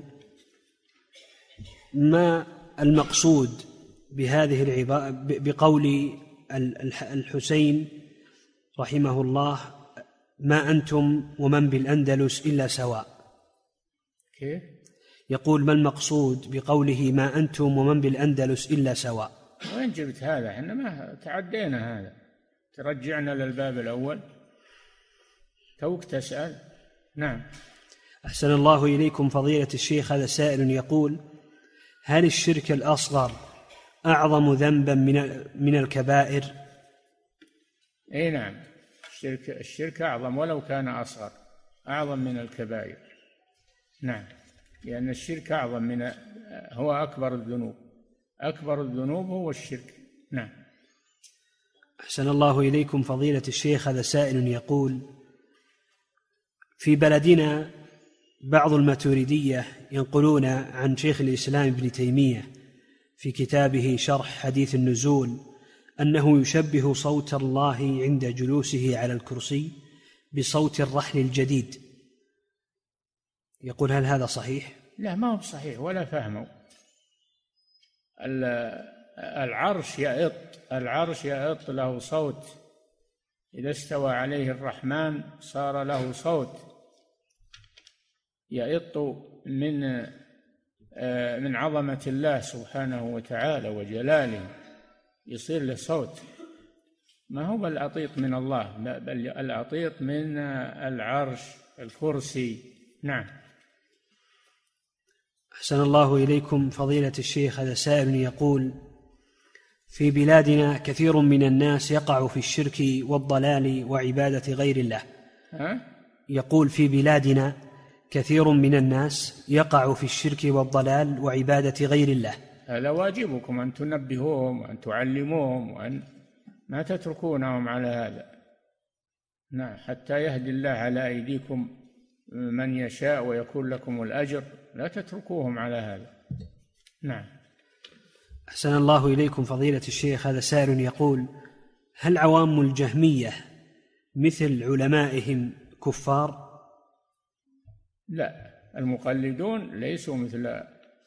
ما المقصود بهذه العبارة بقول الحسين رحمه الله: ما أنتم ومن بالأندلس إلا سواء؟ كيف؟ يقول: ما المقصود بقوله ما أنتم ومن بالأندلس إلا سواء؟ وين جبت هذا؟ احنا ما تعدينا هذا، ترجعنا للباب الأول، توك تسأل. نعم. أحسن الله إليكم فضيلة الشيخ. هذا سائل يقول: هل الشرك الأصغر أعظم ذنبا من الكبائر؟ أي نعم، الشرك أعظم ولو كان أصغر، أعظم من الكبائر. نعم، لأن الشرك أعظم هو أكبر الذنوب، أكبر الذنوب هو الشرك. نعم. أحسن الله إليكم فضيلة الشيخ. هذا سائل يقول: في بلدنا بعض الماتريدية ينقلون عن شيخ الإسلام ابن تيمية في كتابه شرح حديث النزول أنه يشبه صوت الله عند جلوسه على الكرسي بصوت الرحل الجديد. يقول: هل هذا صحيح؟ لا، ما هو صحيح ولا فهموا. العرش يئط له صوت، إذا استوى عليه الرحمن صار له صوت يئط من عظمة الله سبحانه وتعالى وجلاله، يصير له صوت. ما هو الأطيط من الله، بل الأطيط من العرش الكرسي. نعم. أحسن الله إليكم فضيلة الشيخ. هذا سائل يقول: في بلادنا كثير من الناس يقع في الشرك والضلال وعبادة غير الله. يقول: في بلادنا كثير من الناس يقع في الشرك والضلال وعبادة غير الله. هذا واجبكم أن تنبهوهم وأن تعلموهم وأن ما تتركونهم على هذا. نعم، حتى يهدي الله على أيديكم من يشاء ويكون لكم الأجر، لا تتركوهم على هذا. نعم. أحسن الله إليكم فضيلة الشيخ. هذا سائل يقول: هل عوام الجهمية مثل علمائهم كفار؟ لا، المقلدون ليسوا مثل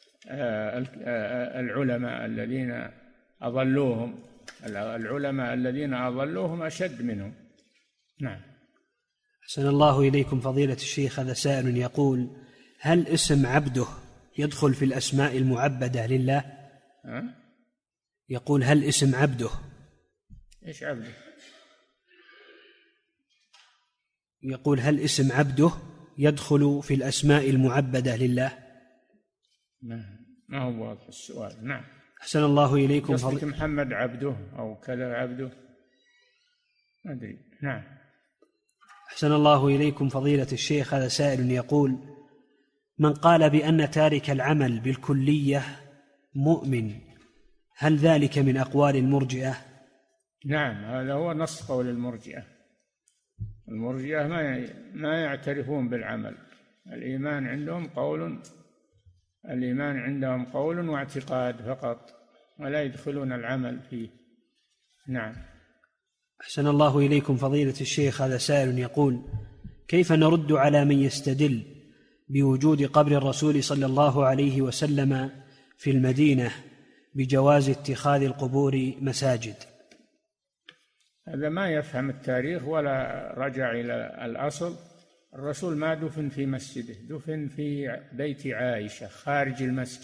العلماء الذين أضلوهم. العلماء الذين أضلوهم أشد منهم. نعم. أحسن الله إليكم فضيلة الشيخ. هذا سائل يقول: هل اسم عبده يدخل في الأسماء المعبدة لله؟ يقول: هل اسم عبده؟ إيش عبده؟ يقول: هل اسم عبده يدخل في الأسماء المعبدة لله؟ ما هو واضح السؤال. نعم. أحسن الله إليكم قصدك محمد عبده أو كذا عبده؟ ما أدري. نعم. أحسن الله إليكم فضيلة الشيخ. هذا سائل يقول: من قال بأن تارك العمل بالكلية مؤمن، هل ذلك من أقوال المرجئة؟ نعم، هذا هو نص قول المرجئة. المرجئة ما يعترفون بالعمل. الإيمان عندهم قول واعتقاد فقط، ولا يدخلون العمل فيه. نعم. أحسن الله إليكم فضيلة الشيخ. هذا سائل يقول: كيف نرد على من يستدل بوجود قبر الرسول صلى الله عليه وسلم في المدينة بجواز اتخاذ القبور مساجد؟ هذا ما يفهم التاريخ ولا رجع إلى الأصل. الرسول ما دفن في مسجده، دفن في بيت عائشة خارج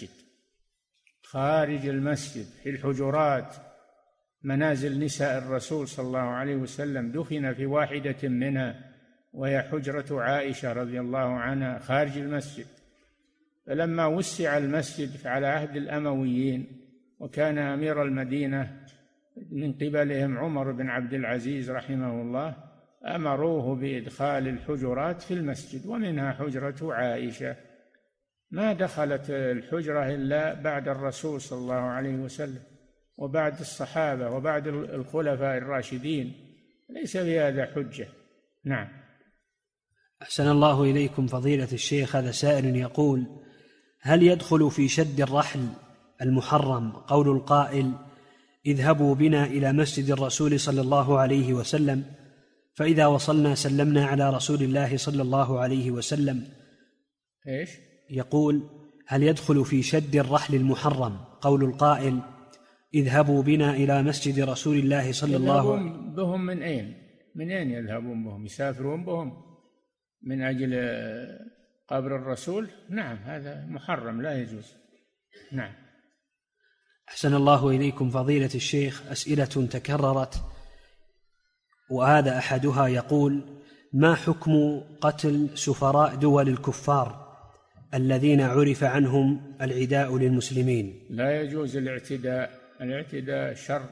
المسجد في الحجرات، منازل نساء الرسول صلى الله عليه وسلم، دفن في واحدة منها وهي حجرة عائشة رضي الله عنها خارج المسجد. فلما وسع المسجد على عهد الأمويين وكان أمير المدينة من قبلهم عمر بن عبد العزيز رحمه الله، أمروه بإدخال الحجرات في المسجد، ومنها حجرة عائشة. ما دخلت الحجرة إلا بعد الرسول صلى الله عليه وسلم وبعد الصحابة وبعد الخلفاء الراشدين، ليس في هذا حجة. نعم. أحسن الله إليكم فضيلة الشيخ. هذا سائل يقول: هل يدخل في شد الرحل المحرم قول القائل: اذهبوا بنا إلى مسجد الرسول صلى الله عليه وسلم، فإذا وصلنا سلمنا على رسول الله صلى الله عليه وسلم؟ إيش؟ يقول: هل يدخل في شد الرحل المحرم قول القائل: اذهبوا بنا إلى مسجد رسول الله صلى الله عليه وسلم؟ بهم من أين؟ من أين يذهبون بهم؟ يسافرون بهم من أجل قبر الرسول؟ نعم، هذا محرم لا يجوز. نعم. أحسن الله إليكم فضيلة الشيخ. أسئلة تكررت، وهذا أحدها يقول: ما حكم قتل سفراء دول الكفار الذين عرف عنهم العداء للمسلمين؟ لا يجوز الاعتداء شر،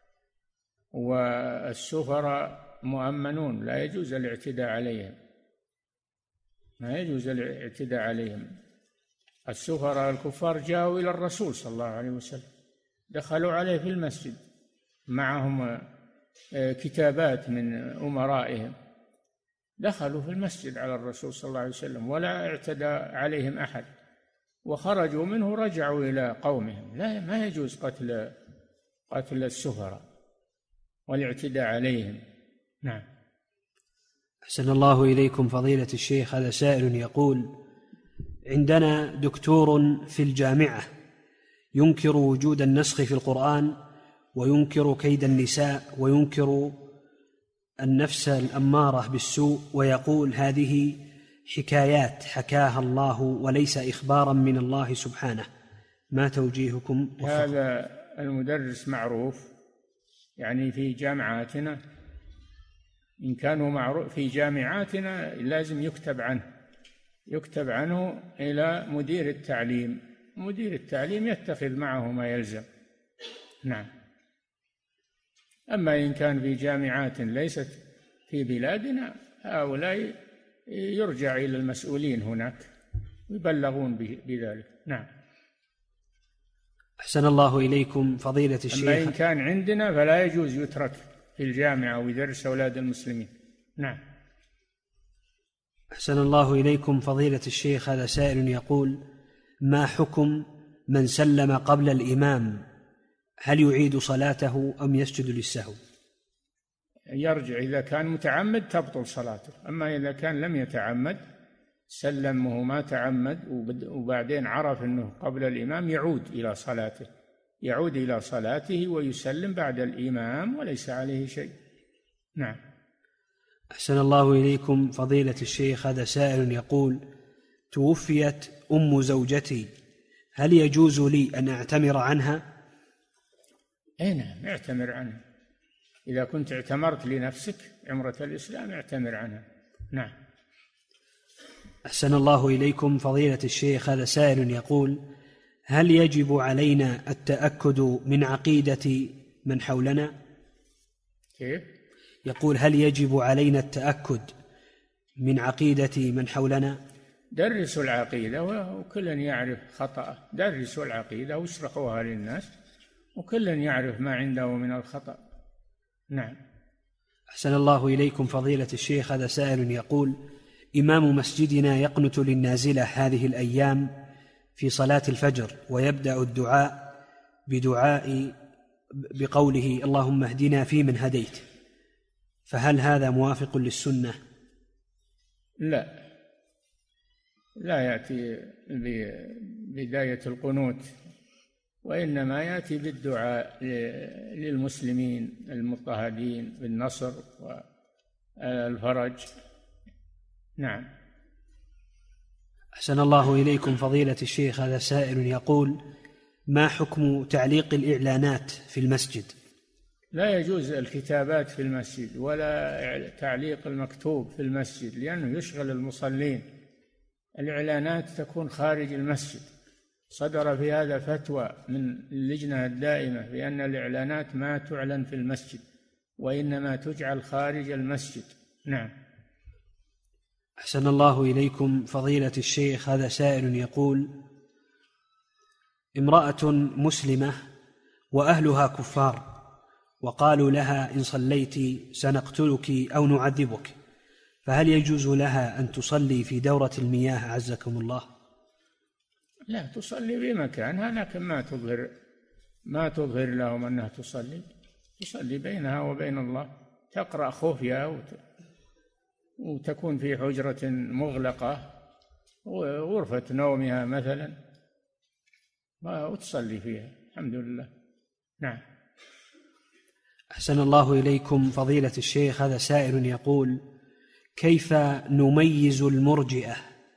والسفراء مؤمنون، لا يجوز الاعتداء عليهم، ما يجوز الاعتداء عليهم. السفراء الكفار جاءوا إلى الرسول صلى الله عليه وسلم، دخلوا عليه في المسجد، معهم كتابات من أمرائهم، دخلوا في المسجد على الرسول صلى الله عليه وسلم ولا اعتدى عليهم أحد، وخرجوا منه رجعوا إلى قومهم. لا، ما يجوز قتل السفراء والاعتداء عليهم. نعم. أحسن الله إليكم فضيلة الشيخ. هذا سائل يقول: عندنا دكتور في الجامعة ينكر وجود النسخ في القرآن، وينكر كيد النساء، وينكر النفس الأمارة بالسوء، ويقول هذه حكايات حكاها الله وليس إخبارا من الله سبحانه. ما توجيهكم؟ هذا المدرس معروف يعني في جامعاتنا، إن كانوا معروف في جامعاتنا لازم يكتب عنه إلى مدير التعليم، مدير التعليم يتخذ معه ما يلزم. نعم. أما إن كان في جامعات ليست في بلادنا، هؤلاء يرجع إلى المسؤولين هناك ويبلغون بذلك. نعم. أحسن الله إليكم فضيلة الشيخ. أما إن كان عندنا فلا يجوز يترك في الجامعة ويدرس أولاد المسلمين. نعم. أحسن الله إليكم فضيلة الشيخ. هذا سائل يقول: ما حكم من سلم قبل الإمام؟ هل يعيد صلاته أم يسجد للسهو؟ يرجع، إذا كان متعمد تبطل صلاته، أما إذا كان لم يتعمد سلم وهو ما تعمد وبعدين عرف أنه قبل الإمام يعود إلى صلاته ويسلم بعد الإمام وليس عليه شيء. نعم. أحسن الله إليكم فضيلة الشيخ. هذا سائل يقول: توفيت أم زوجتي، هل يجوز لي أن أعتمر عنها؟ نعم، اعتمر عنها. إذا كنت اعتمرت لنفسك عمرة الإسلام اعتمر عنها. نعم. أحسن الله إليكم فضيلة الشيخ. هذا سائل يقول: هل يجب علينا التأكد من عقيدة من حولنا؟ كيف؟ يقول: هل يجب علينا التأكد من عقيدة من حولنا؟ درسوا العقيدة وكل يعرف خطأه، درسوا العقيدة واشرحوها للناس وكل يعرف ما عنده من الخطأ. نعم. أحسن الله إليكم فضيلة الشيخ. هذا سائل يقول: إمام مسجدنا يقنت للنازلة هذه الأيام في صلاة الفجر، ويبدأ الدعاء بقوله: اللهم اهدنا فيمن هديت، فهل هذا موافق للسنة؟ لا يأتي ببداية القنوت، وإنما يأتي بالدعاء للمسلمين المضطهدين بالنصر والفرج. نعم. أحسن الله إليكم فضيلة الشيخ. هذا سائل يقول: ما حكم تعليق الإعلانات في المسجد؟ لا يجوز الكتابات في المسجد ولا تعليق المكتوب في المسجد، لأنه يشغل المصلين. الإعلانات تكون خارج المسجد. صدر في هذا فتوى من اللجنة الدائمة بأن الإعلانات ما تعلن في المسجد، وإنما تجعل خارج المسجد. نعم. أحسن الله إليكم فضيلة الشيخ، هذا سائل يقول: امرأة مسلمة وأهلها كفار، وقالوا لها إن صليت سنقتلك أو نعذبك، فهل يجوز لها أن تصلي في دورة المياه أعزكم الله؟ لا، تصلي بمكانها، لكن ما تظهر لهم أنها تصلي بينها وبين الله، تقرأ خفية وتكون في حجرة مغلقة وغرفة نومها مثلا وتصلي فيها. الحمد لله. نعم. أحسن الله إليكم فضيلة الشيخ، هذا سائل يقول: كيف نميز المرجئة؟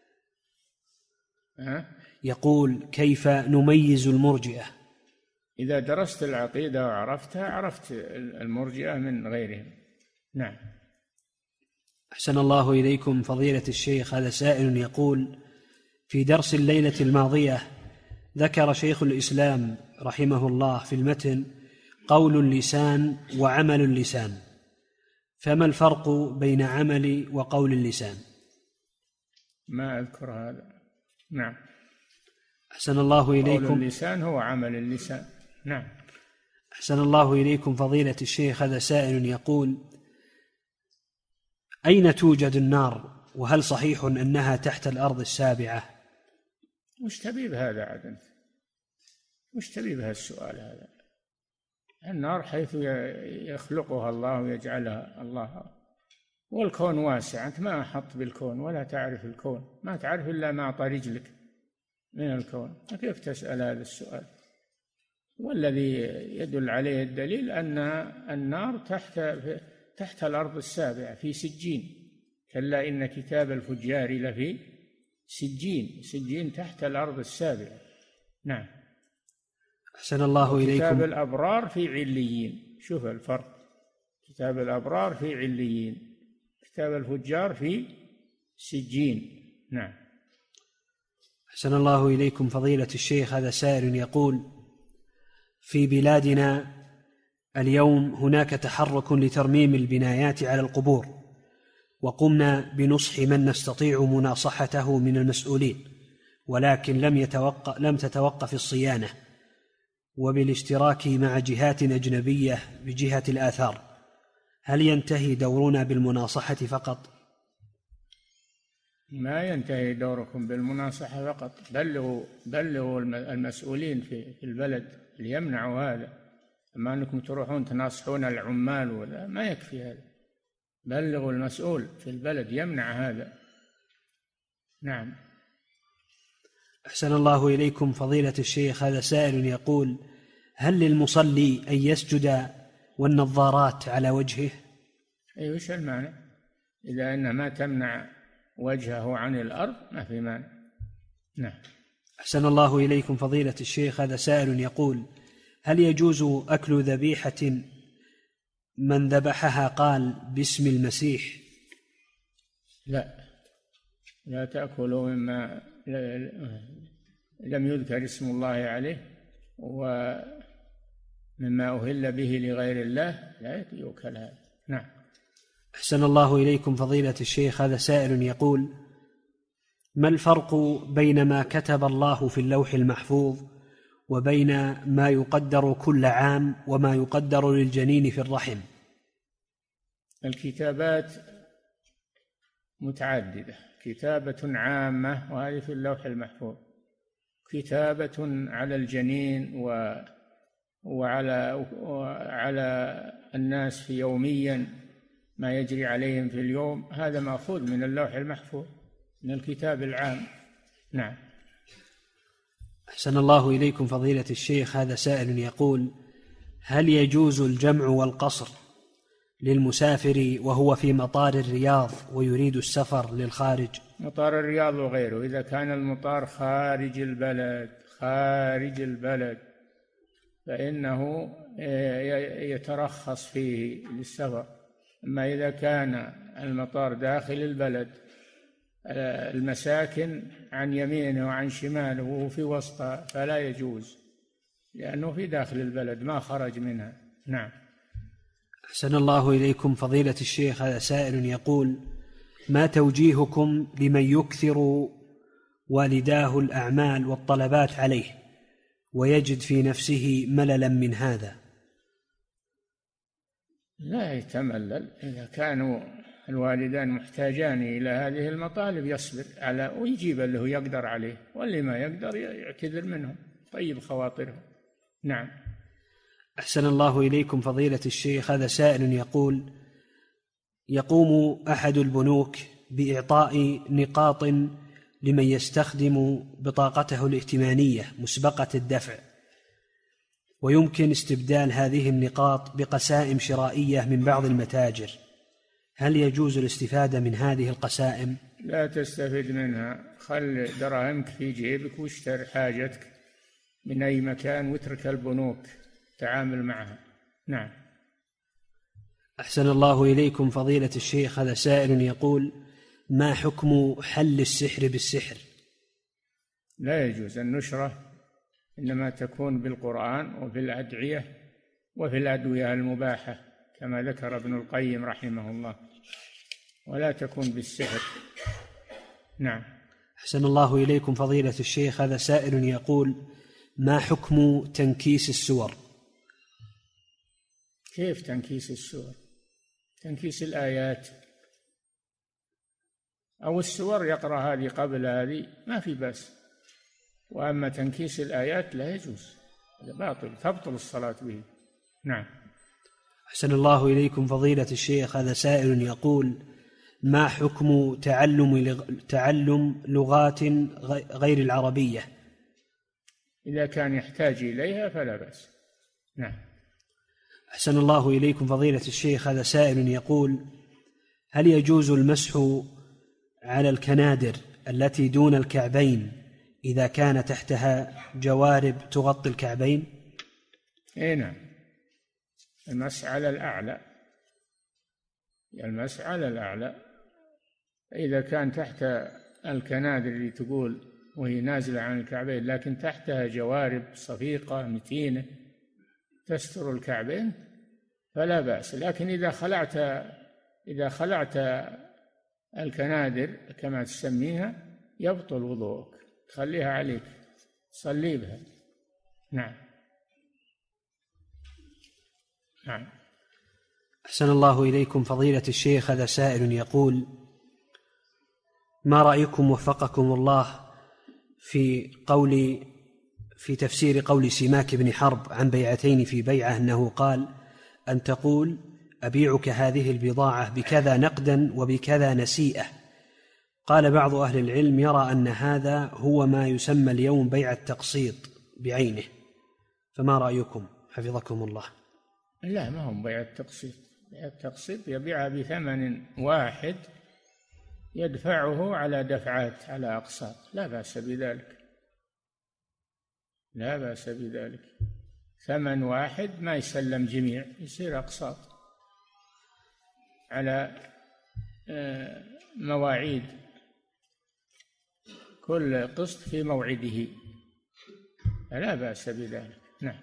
يقول: كيف نميز المرجئة؟ إذا درست العقيدة وعرفتها عرفت المرجئة من غيرهم. نعم. أحسن الله إليكم فضيلة الشيخ، هذا سائل يقول: في درس الليلة الماضية ذكر شيخ الإسلام رحمه الله في المتن قول اللسان وعمل اللسان، فما الفرق بين عمل وقول اللسان؟ ما أذكر هذا. نعم. أحسن الله إليكم. قول اللسان هو عمل اللسان. نعم. أحسن الله إليكم فضيلة الشيخ، هذا سائل يقول: أين توجد النار؟ وهل صحيح أنها تحت الأرض السابعة؟ وش تبي بهذا عاد؟ وش تبي بهذا السؤال هذا؟ النار حيث يخلقها الله ويجعلها الله، والكون واسع. أنت ما أحط بالكون ولا تعرف الكون، ما تعرف إلا ما أعطى رجلك من الكون، فكيف تسأل هذا السؤال؟ والذي يدل عليه الدليل أن النار تحت الأرض السابعة في سجين. كلا إن كتاب الفجار لفي سجين تحت الأرض السابعة. نعم. أحسن الله إليكم. كتاب الأبرار في عليين. شوف الفرق، كتاب الأبرار في عليين، كتاب الفجار في سجين. نعم. أحسن الله إليكم فضيلة الشيخ، هذا سائل يقول: في بلادنا اليوم هناك تحرك لترميم البنايات على القبور، وقمنا بنصح من نستطيع مناصحته من المسؤولين، ولكن لم تتوقف الصيانة، وبالاشتراك مع جهات أجنبية بجهة الآثار. هل ينتهي دورنا بالمناصحة فقط؟ ما ينتهي دوركم بالمناصحة فقط، بلغوا المسؤولين في البلد ليمنعوا هذا. أما أنكم تروحون تناصحون العمال ولا، ما يكفي هذا. بلغوا المسؤول في البلد يمنع هذا. نعم. أحسن الله إليكم فضيلة الشيخ، هذا سائل يقول: هل للمصلي أن يسجد والنظارات على وجهه؟ أي وش المعنى؟ إذا أنها ما تمنع وجهه عن الأرض ما في مانع. نعم. أحسن الله إليكم فضيلة الشيخ، هذا سائل يقول: هل يجوز أكل ذبيحة من ذبحها قال باسم المسيح؟ لا تأكلوا مما لم يذكر اسم الله عليه، ومما أهل به لغير الله لا يؤكل هذا. نعم. أحسن الله إليكم فضيلة الشيخ، هذا سائل يقول: ما الفرق بين ما كتب الله في اللوح المحفوظ وبين ما يقدر كل عام وما يقدر للجنين في الرحم؟ الكتابات متعددة، كتابة عامة وهذه في اللوح المحفوظ، كتابة على الجنين وعلى الناس في يوميا ما يجري عليهم في اليوم، هذا مأخوذ من اللوح المحفوظ من الكتاب العام. نعم. أحسن الله إليكم فضيلة الشيخ، هذا سائل يقول: هل يجوز الجمع والقصر للمسافر وهو في مطار الرياض ويريد السفر للخارج؟ مطار الرياض وغيره، إذا كان المطار خارج البلد فإنه يترخص فيه للسفر. أما إذا كان المطار داخل البلد، المساكن عن يمينه وعن شماله وهو في وسطها، فلا يجوز، لأنه في داخل البلد ما خرج منها. نعم. أحسن الله إليكم فضيلة الشيخ. هذا سائل يقول: ما توجيهكم لمن يكثر والداه الأعمال والطلبات عليه ويجد في نفسه مللا من هذا؟ لا يتملل. إذا كانوا الوالدان محتاجان إلى هذه المطالب يصبر على ويجيب اللي يقدر عليه، واللي ما يقدر يعتذر منهم، طيب خواطرهم. نعم. أحسن الله إليكم فضيلة الشيخ. هذا سائل يقول: يقوم أحد البنوك بإعطاء نقاط لمن يستخدم بطاقته الائتمانية مسبقة الدفع، ويمكن استبدال هذه النقاط بقسائم شرائية من بعض المتاجر، هل يجوز الاستفادة من هذه القسائم؟ لا تستفيد منها، خل دراهمك في جيبك واشتر حاجتك من أي مكان واترك البنوك تعامل معها. نعم. أحسن الله إليكم فضيلة الشيخ. هذا سائل يقول: ما حكم حل السحر بالسحر؟ لا يجوز. النشرة إنما تكون بالقرآن وفي الأدعية وفي الأدوية المباحة كما ذكر ابن القيم رحمه الله، ولا تكون بالسحر. نعم. أحسن الله إليكم فضيلة الشيخ. هذا سائل يقول: ما حكم تنكيس السور؟ كيف تنكيس السور؟ تنكيس الآيات أو السور، يقرأ هذه قبل هذه ما في بأس، وأما تنكيس الآيات لا يجوز، هذا باطل، تبطل الصلاة به. نعم. أحسن الله إليكم فضيلة الشيخ. هذا سائل يقول: ما حكم تعلم لغات غير العربية؟ إذا كان يحتاج إليها فلا بأس. نعم. أحسن الله إليكم فضيلة الشيخ. هذا سائل يقول: هل يجوز المسح على الكنادر التي دون الكعبين إذا كان تحتها جوارب تغطي الكعبين؟ نعم. المسح على الأعلى، المسح على الأعلى. إذا كان تحت الكنادر اللي تقول وهي نازلة عن الكعبين لكن تحتها جوارب صفيقة متينة تستر الكعبين فلا بأس، لكن إذا خلعت الكنادر كما تسميها يبطل وضوءك، تخليها عليك تصلي بها. نعم. نعم. أحسن الله إليكم فضيلة الشيخ. هذا سائل يقول: ما رأيكم وفقكم الله في تفسير قول سماك بن حرب عن بيعتين في بيعة، أنه قال: أن تقول أبيعك هذه البضاعة بكذا نقدا وبكذا نسيئة. قال بعض أهل العلم يرى أن هذا هو ما يسمى اليوم بيع التقسيط بعينه، فما رأيكم حفظكم الله؟ لا، ما هم بيع التقسيط. بيع التقسيط يبيعها بثمن واحد يدفعه على دفعات على أقساط، لا بأس بذلك، لا بأس بذلك. ثمن واحد ما يسلم جميع، يصير أقساط على مواعيد، كل قسط في موعده، فلا بأس بذلك. نعم.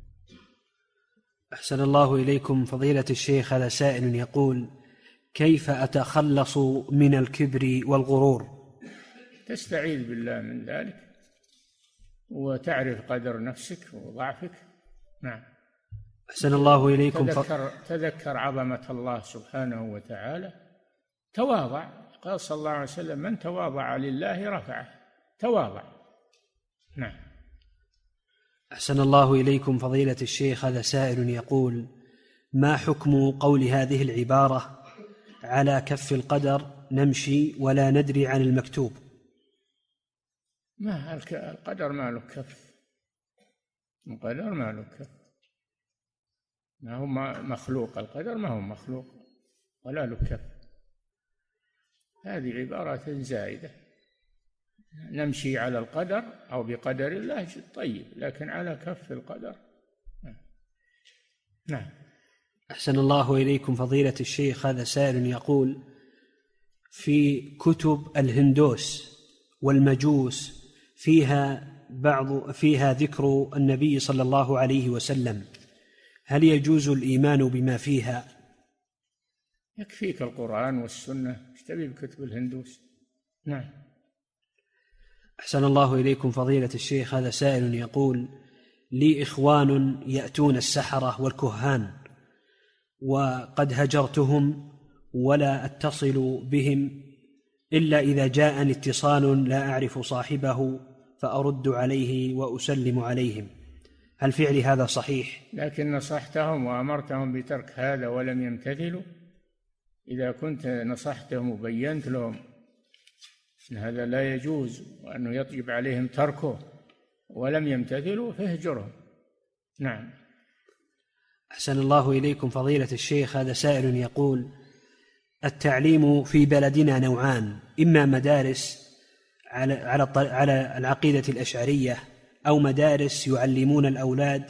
أحسن الله إليكم فضيلة الشيخ. هذا سائل يقول: كيف أتخلص من الكبر والغرور؟ تستعيذ بالله من ذلك وتعرف قدر نفسك وضعفك. نعم. أحسن الله إليكم تذكر عظمة الله سبحانه وتعالى، تواضع. قال صلى الله عليه وسلم: من تواضع لله رفعه، تواضع. نعم. أحسن الله إليكم فضيلة الشيخ. هذا سائل يقول: ما حكم قول هذه العبارة: على كف القدر نمشي ولا ندري عن المكتوب؟ ما القدر ما له كف، القدر ما له كف، ما هو مخلوق، القدر ما هو مخلوق ولا له كف، هذه عبارة زائدة. نمشي على القدر أو بقدر الله طيب، لكن على كف القدر نعم. أحسن الله إليكم فضيلة الشيخ. هذا سائل يقول: في كتب الهندوس والمجوس فيها ذكر النبي صلى الله عليه وسلم، هل يجوز الإيمان بما فيها؟ يكفيك القرآن والسنة، ايش تبي بكتب الهندوس؟ نعم. أحسن الله إليكم فضيلة الشيخ. هذا سائل يقول: لي إخوان يأتون السحرة والكهان، وقد هجرتهم ولا أتصل بهم إلا إذا جاءني اتصال لا أعرف صاحبه فأرد عليه وأسلم عليهم، هل فعلي هذا صحيح؟ لكن نصحتهم وأمرتهم بترك هذا ولم يمتثلوا. إذا كنت نصحتهم وبينت لهم أن هذا لا يجوز وأنه يجب عليهم تركه ولم يمتثلوا فاهجرهم. نعم. أحسن الله إليكم فضيلة الشيخ. هذا سائل يقول: التعليم في بلدنا نوعان، إما مدارس على العقيدة الأشعرية، أو مدارس يعلمون الأولاد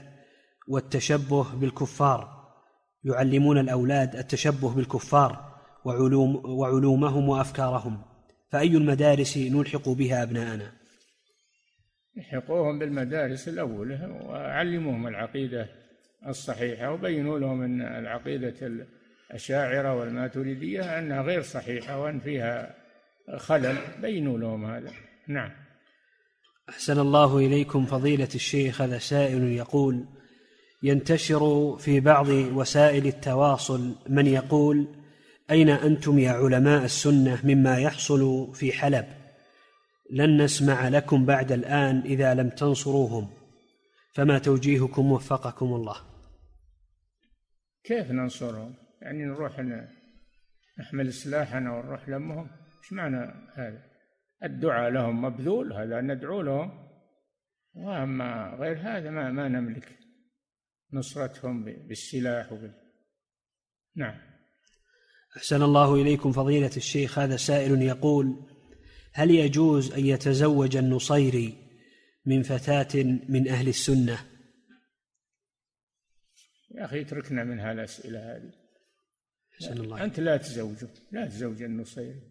التشبه بالكفار وعلومهم وأفكارهم، فأي المدارس نلحق بها أبناءنا؟ يلحقوهم بالمدارس الأولى وعلموهم العقيدة الصحيحة، وبينوا لهم أن العقيدة الأشاعرة والماتريدية أنها غير صحيحة وأن فيها خلل، بينوا لهم هذا. نعم. أحسن الله إليكم فضيلة الشيخ. هذا سائل يقول: ينتشر في بعض وسائل التواصل من يقول: أين أنتم يا علماء السنة مما يحصل في حلب؟ لن نسمع لكم بعد الآن إذا لم تنصروهم، فما توجيهكم وفقكم الله؟ كيف ننصرهم؟ يعني نروح نحمل سلاحنا ونروح لمهم؟ ايش معنى هذا؟ الدعاء لهم مبذول، هذا ندعو لهم، واما غير هذا ما نملك نصرتهم بالسلاح نعم. أحسن الله إليكم فضيلة الشيخ. هذا سائل يقول: هل يجوز أن يتزوج النصيري من فتاة من أهل السنة؟ يا أخي اتركنا من هالأسئلة هذه. أنت لا تزوج النصيري.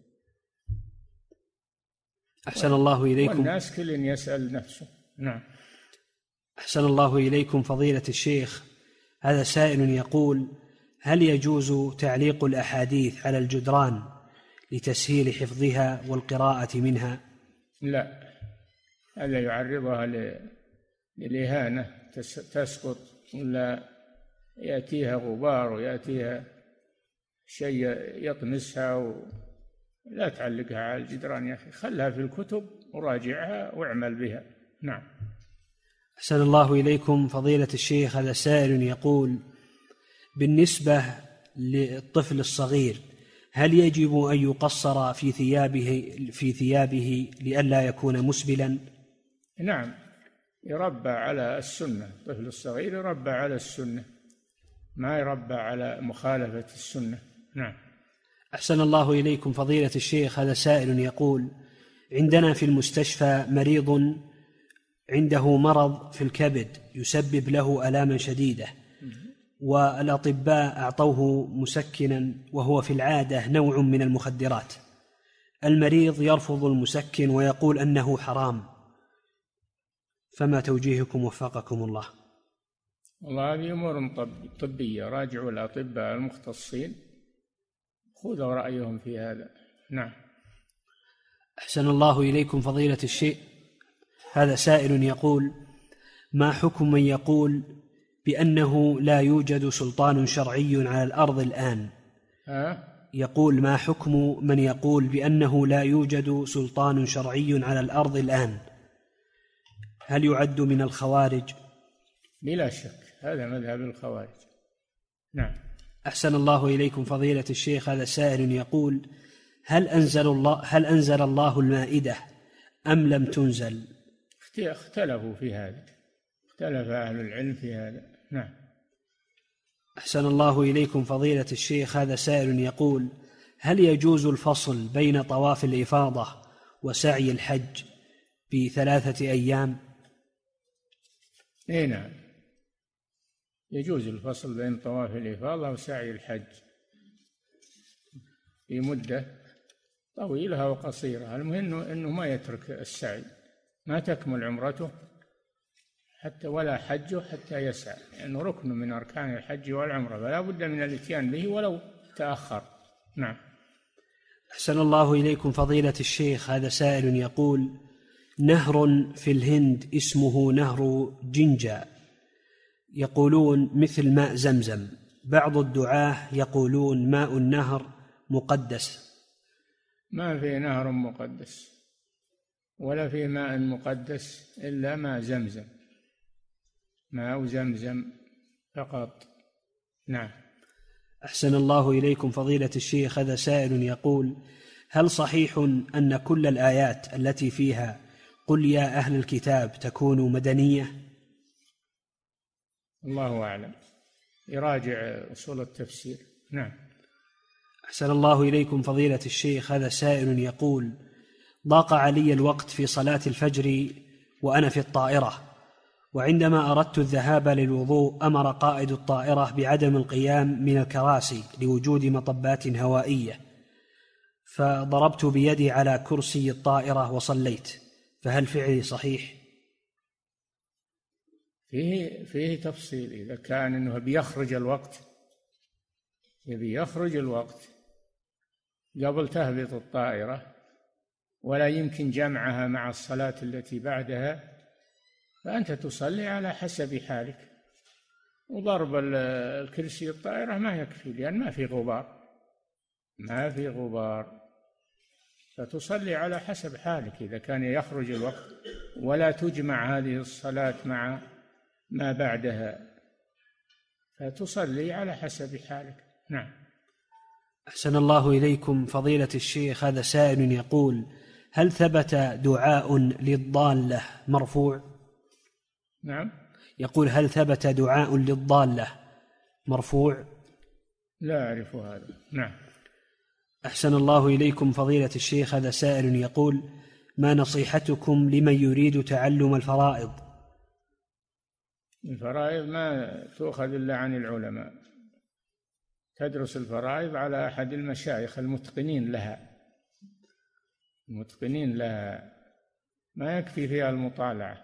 أحسن الله إليكم. والناس كل يسأل نفسه. نعم. أحسن الله إليكم فضيلة الشيخ. هذا سائل يقول: هل يجوز تعليق الأحاديث على الجدران لتسهيل حفظها والقراءة منها؟ لا، هذا يعرضها للإهانة، تسقط ولا يأتيها غبار ويأتيها شيء يطمسها، لا تعلقها على الجدران يا أخي، خلها في الكتب وراجعها واعمل بها. نعم. أحسن الله إليكم فضيلة الشيخ. هذا سائل يقول: بالنسبة للطفل الصغير هل يجب أن يقصر في ثيابه لئلا يكون مسبلا؟ نعم، يربى على السنة. الطفل الصغير يربى على السنة، ما يربى على مخالفة السنة. نعم. أحسن الله إليكم فضيلة الشيخ. هذا سائل يقول: عندنا في المستشفى مريض عنده مرض في الكبد يسبب له آلاما شديدة، والأطباء أعطوه مسكنا وهو في العادة نوع من المخدرات. المريض يرفض المسكن ويقول أنه حرام، فما توجيهكم وفقكم الله؟ والله هذه أمور طبية، راجعوا الأطباء المختصين خذوا رأيهم في هذا. نعم. أحسن الله إليكم فضيلة الشيخ. هذا سائل يقول: ما حكم من يقول بأنه لا يوجد سلطان شرعي على الأرض الآن؟ يقول: ما حكم من يقول بأنه لا يوجد سلطان شرعي على الأرض الآن؟ هل يعد من الخوارج؟ بلا شك هذا مذهب الخوارج. نعم. أحسن الله إليكم فضيلة الشيخ. هذا سائل يقول: هل أنزل الله المائدة أم لم تنزل؟ اختلفوا في هذا، اختلف أهل العلم في هذا. نعم. أحسن الله إليكم فضيلة الشيخ. هذا سائل يقول: هل يجوز الفصل بين طواف الإفاضة وسعي الحج ب3 أيام؟ نعم، يجوز الفصل بين طواف الإفاضة وسعي الحج في مدة طويلة أو قصيرة. المهم أنه ما يترك السعي، ما تكمل عمرته حتى ولا حجه حتى يسعى، لأنه ركن من أركان الحج والعمرة، فلا بد من الاتيان به ولو تأخر. نعم. أحسن الله إليكم فضيلة الشيخ، هذا سائل يقول: نهر في الهند اسمه نهر جنجا، يقولون مثل ماء زمزم، بعض الدعاة يقولون ماء النهر مقدس. ما في نهر مقدس ولا في ماء مقدس إلا ماء زمزم، ماء زمزم فقط. نعم. أحسن الله إليكم فضيلة الشيخ، هذا سائل يقول: هل صحيح أن كل الآيات التي فيها قل يا أهل الكتاب تكون مدنية؟ الله أعلم، يراجع أصول التفسير. نعم. أحسن الله إليكم فضيلة الشيخ، هذا سائل يقول: ضاق علي الوقت في صلاة الفجر وأنا في الطائرة، وعندما أردت الذهاب للوضوء أمر قائد الطائرة بعدم القيام من الكراسي لوجود مطبات هوائية، فضربت بيدي على كرسي الطائرة وصليت، فهل فعلي صحيح؟ فيه تفصيل. إذا كان أنه بيخرج الوقت، يبي يخرج الوقت قبل تهبط الطائرة ولا يمكن جمعها مع الصلاة التي بعدها، فأنت تصلي على حسب حالك. وضرب الكرسي الطائرة ما يكفي، لأن ما في غبار، فتصلي على حسب حالك. إذا كان يخرج الوقت ولا تجمع هذه الصلاة مع ما بعدها، فتصلي على حسب حالك. نعم. أحسن الله إليكم فضيلة الشيخ، هذا سائل يقول: هل ثبت دعاء للضالة مرفوع؟ نعم. يقول: هل ثبت دعاء للضالة مرفوع؟ لا أعرف هذا. نعم. أحسن الله إليكم فضيلة الشيخ، هذا سائل يقول: ما نصيحتكم لمن يريد تعلم الفرائض؟ الفرائض ما تؤخذ إلا عن العلماء، تدرس الفرائض على أحد المشايخ المتقنين لها، ما يكفي فيها المطالعة،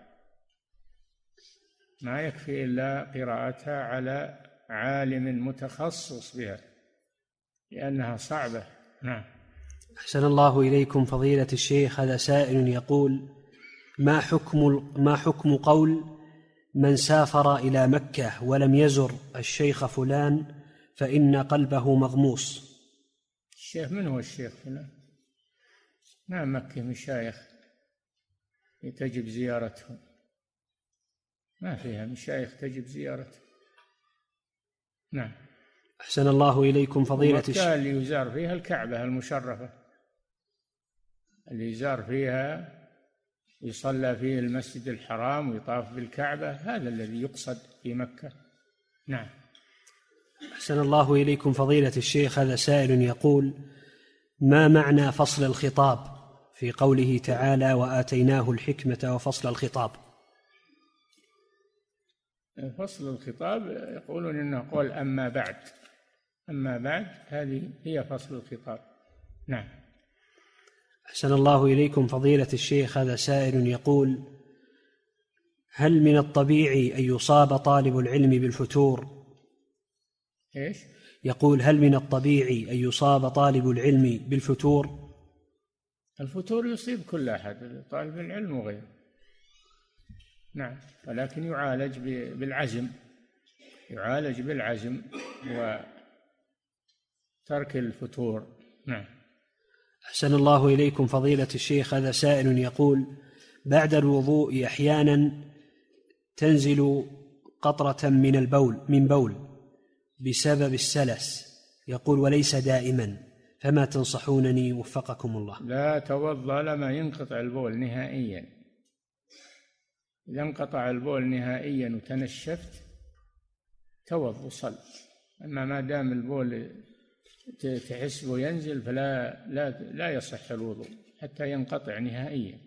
ما يكفي إلا قراءتها على عالم متخصص بها، لأنها صعبة. نعم. أحسن الله إليكم فضيلة الشيخ، هذا سائل يقول: ما حكم قول من سافر إلى مكة ولم يزر الشيخ فلان فإن قلبه مغموس؟ الشيخ، من هو الشيخ فلان؟ ما مكة مشايخ تجب زيارتهم، ما فيها مشايخ تجب زيارته. نعم. أحسن الله إليكم فضيلة الشيخ. اللي يزار فيها الكعبة المشرفة، اللي يزار فيها يصلى فيه المسجد الحرام ويطاف بالكعبة، هذا الذي يقصد في مكة. نعم. أحسن الله إليكم فضيلة الشيخ، هذا سائل يقول: ما معنى فصل الخطاب في قوله تعالى وآتيناه الحكمة وفصل الخطاب؟ فصل الخطاب يقولون إنه قول أما بعد، هذه هي فصل الخطاب. نعم. أحسن الله إليكم فضيلة الشيخ، هذا سائل يقول: هل من الطبيعي أن يصاب طالب العلم بالفتور؟ إيش؟ يقول: هل من الطبيعي أن يصاب طالب العلم بالفتور؟ الفتور يصيب كل أحد، طالب العلم وغيره. نعم، ولكن يعالج بالعزم وترك الفتور. نعم. أحسن الله إليكم فضيلة الشيخ، هذا سائل يقول: بعد الوضوء أحيانا تنزل قطرة من بول بسبب السلس، يقول وليس دائما، فما تنصحونني وفقكم الله؟ لا توضأ لما ينقطع البول نهائيا. إذا انقطع البول نهائيا وتنشفت توضأ وصل. أما ما دام البول تحس وينزل فلا يصح الوضوء حتى ينقطع نهائيا،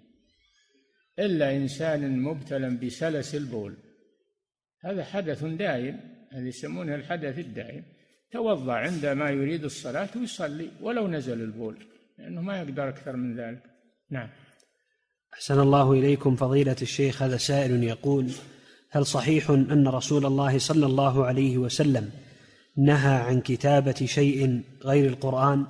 إلا إنسان مبتلى بسلس البول، هذا حدث دائم هذه يسمونها الحدث الدائم. توضأ عندما يريد الصلاة ويصلي ولو نزل البول، لأنه ما يقدر أكثر من ذلك. نعم. أحسن الله إليكم فضيلة الشيخ. هذا سائل يقول: هل صحيح أن رسول الله صلى الله عليه وسلم نهى عن كتابة شيء غير القرآن؟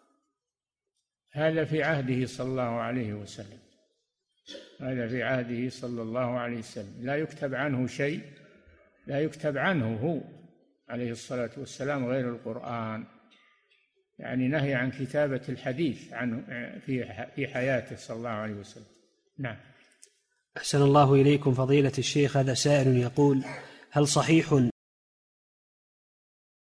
هذا في عهده صلى الله عليه وسلم، هذا في عهده صلى الله عليه وسلم، لا يكتب عنه شيء، لا يكتب عنه هو عليه الصلاة والسلام غير القرآن، يعني نهي عن كتابة الحديث عنه في حياته صلى الله عليه وسلم. نعم. أحسن الله إليكم فضيلة الشيخ. هذا سائل يقول: هل صحيح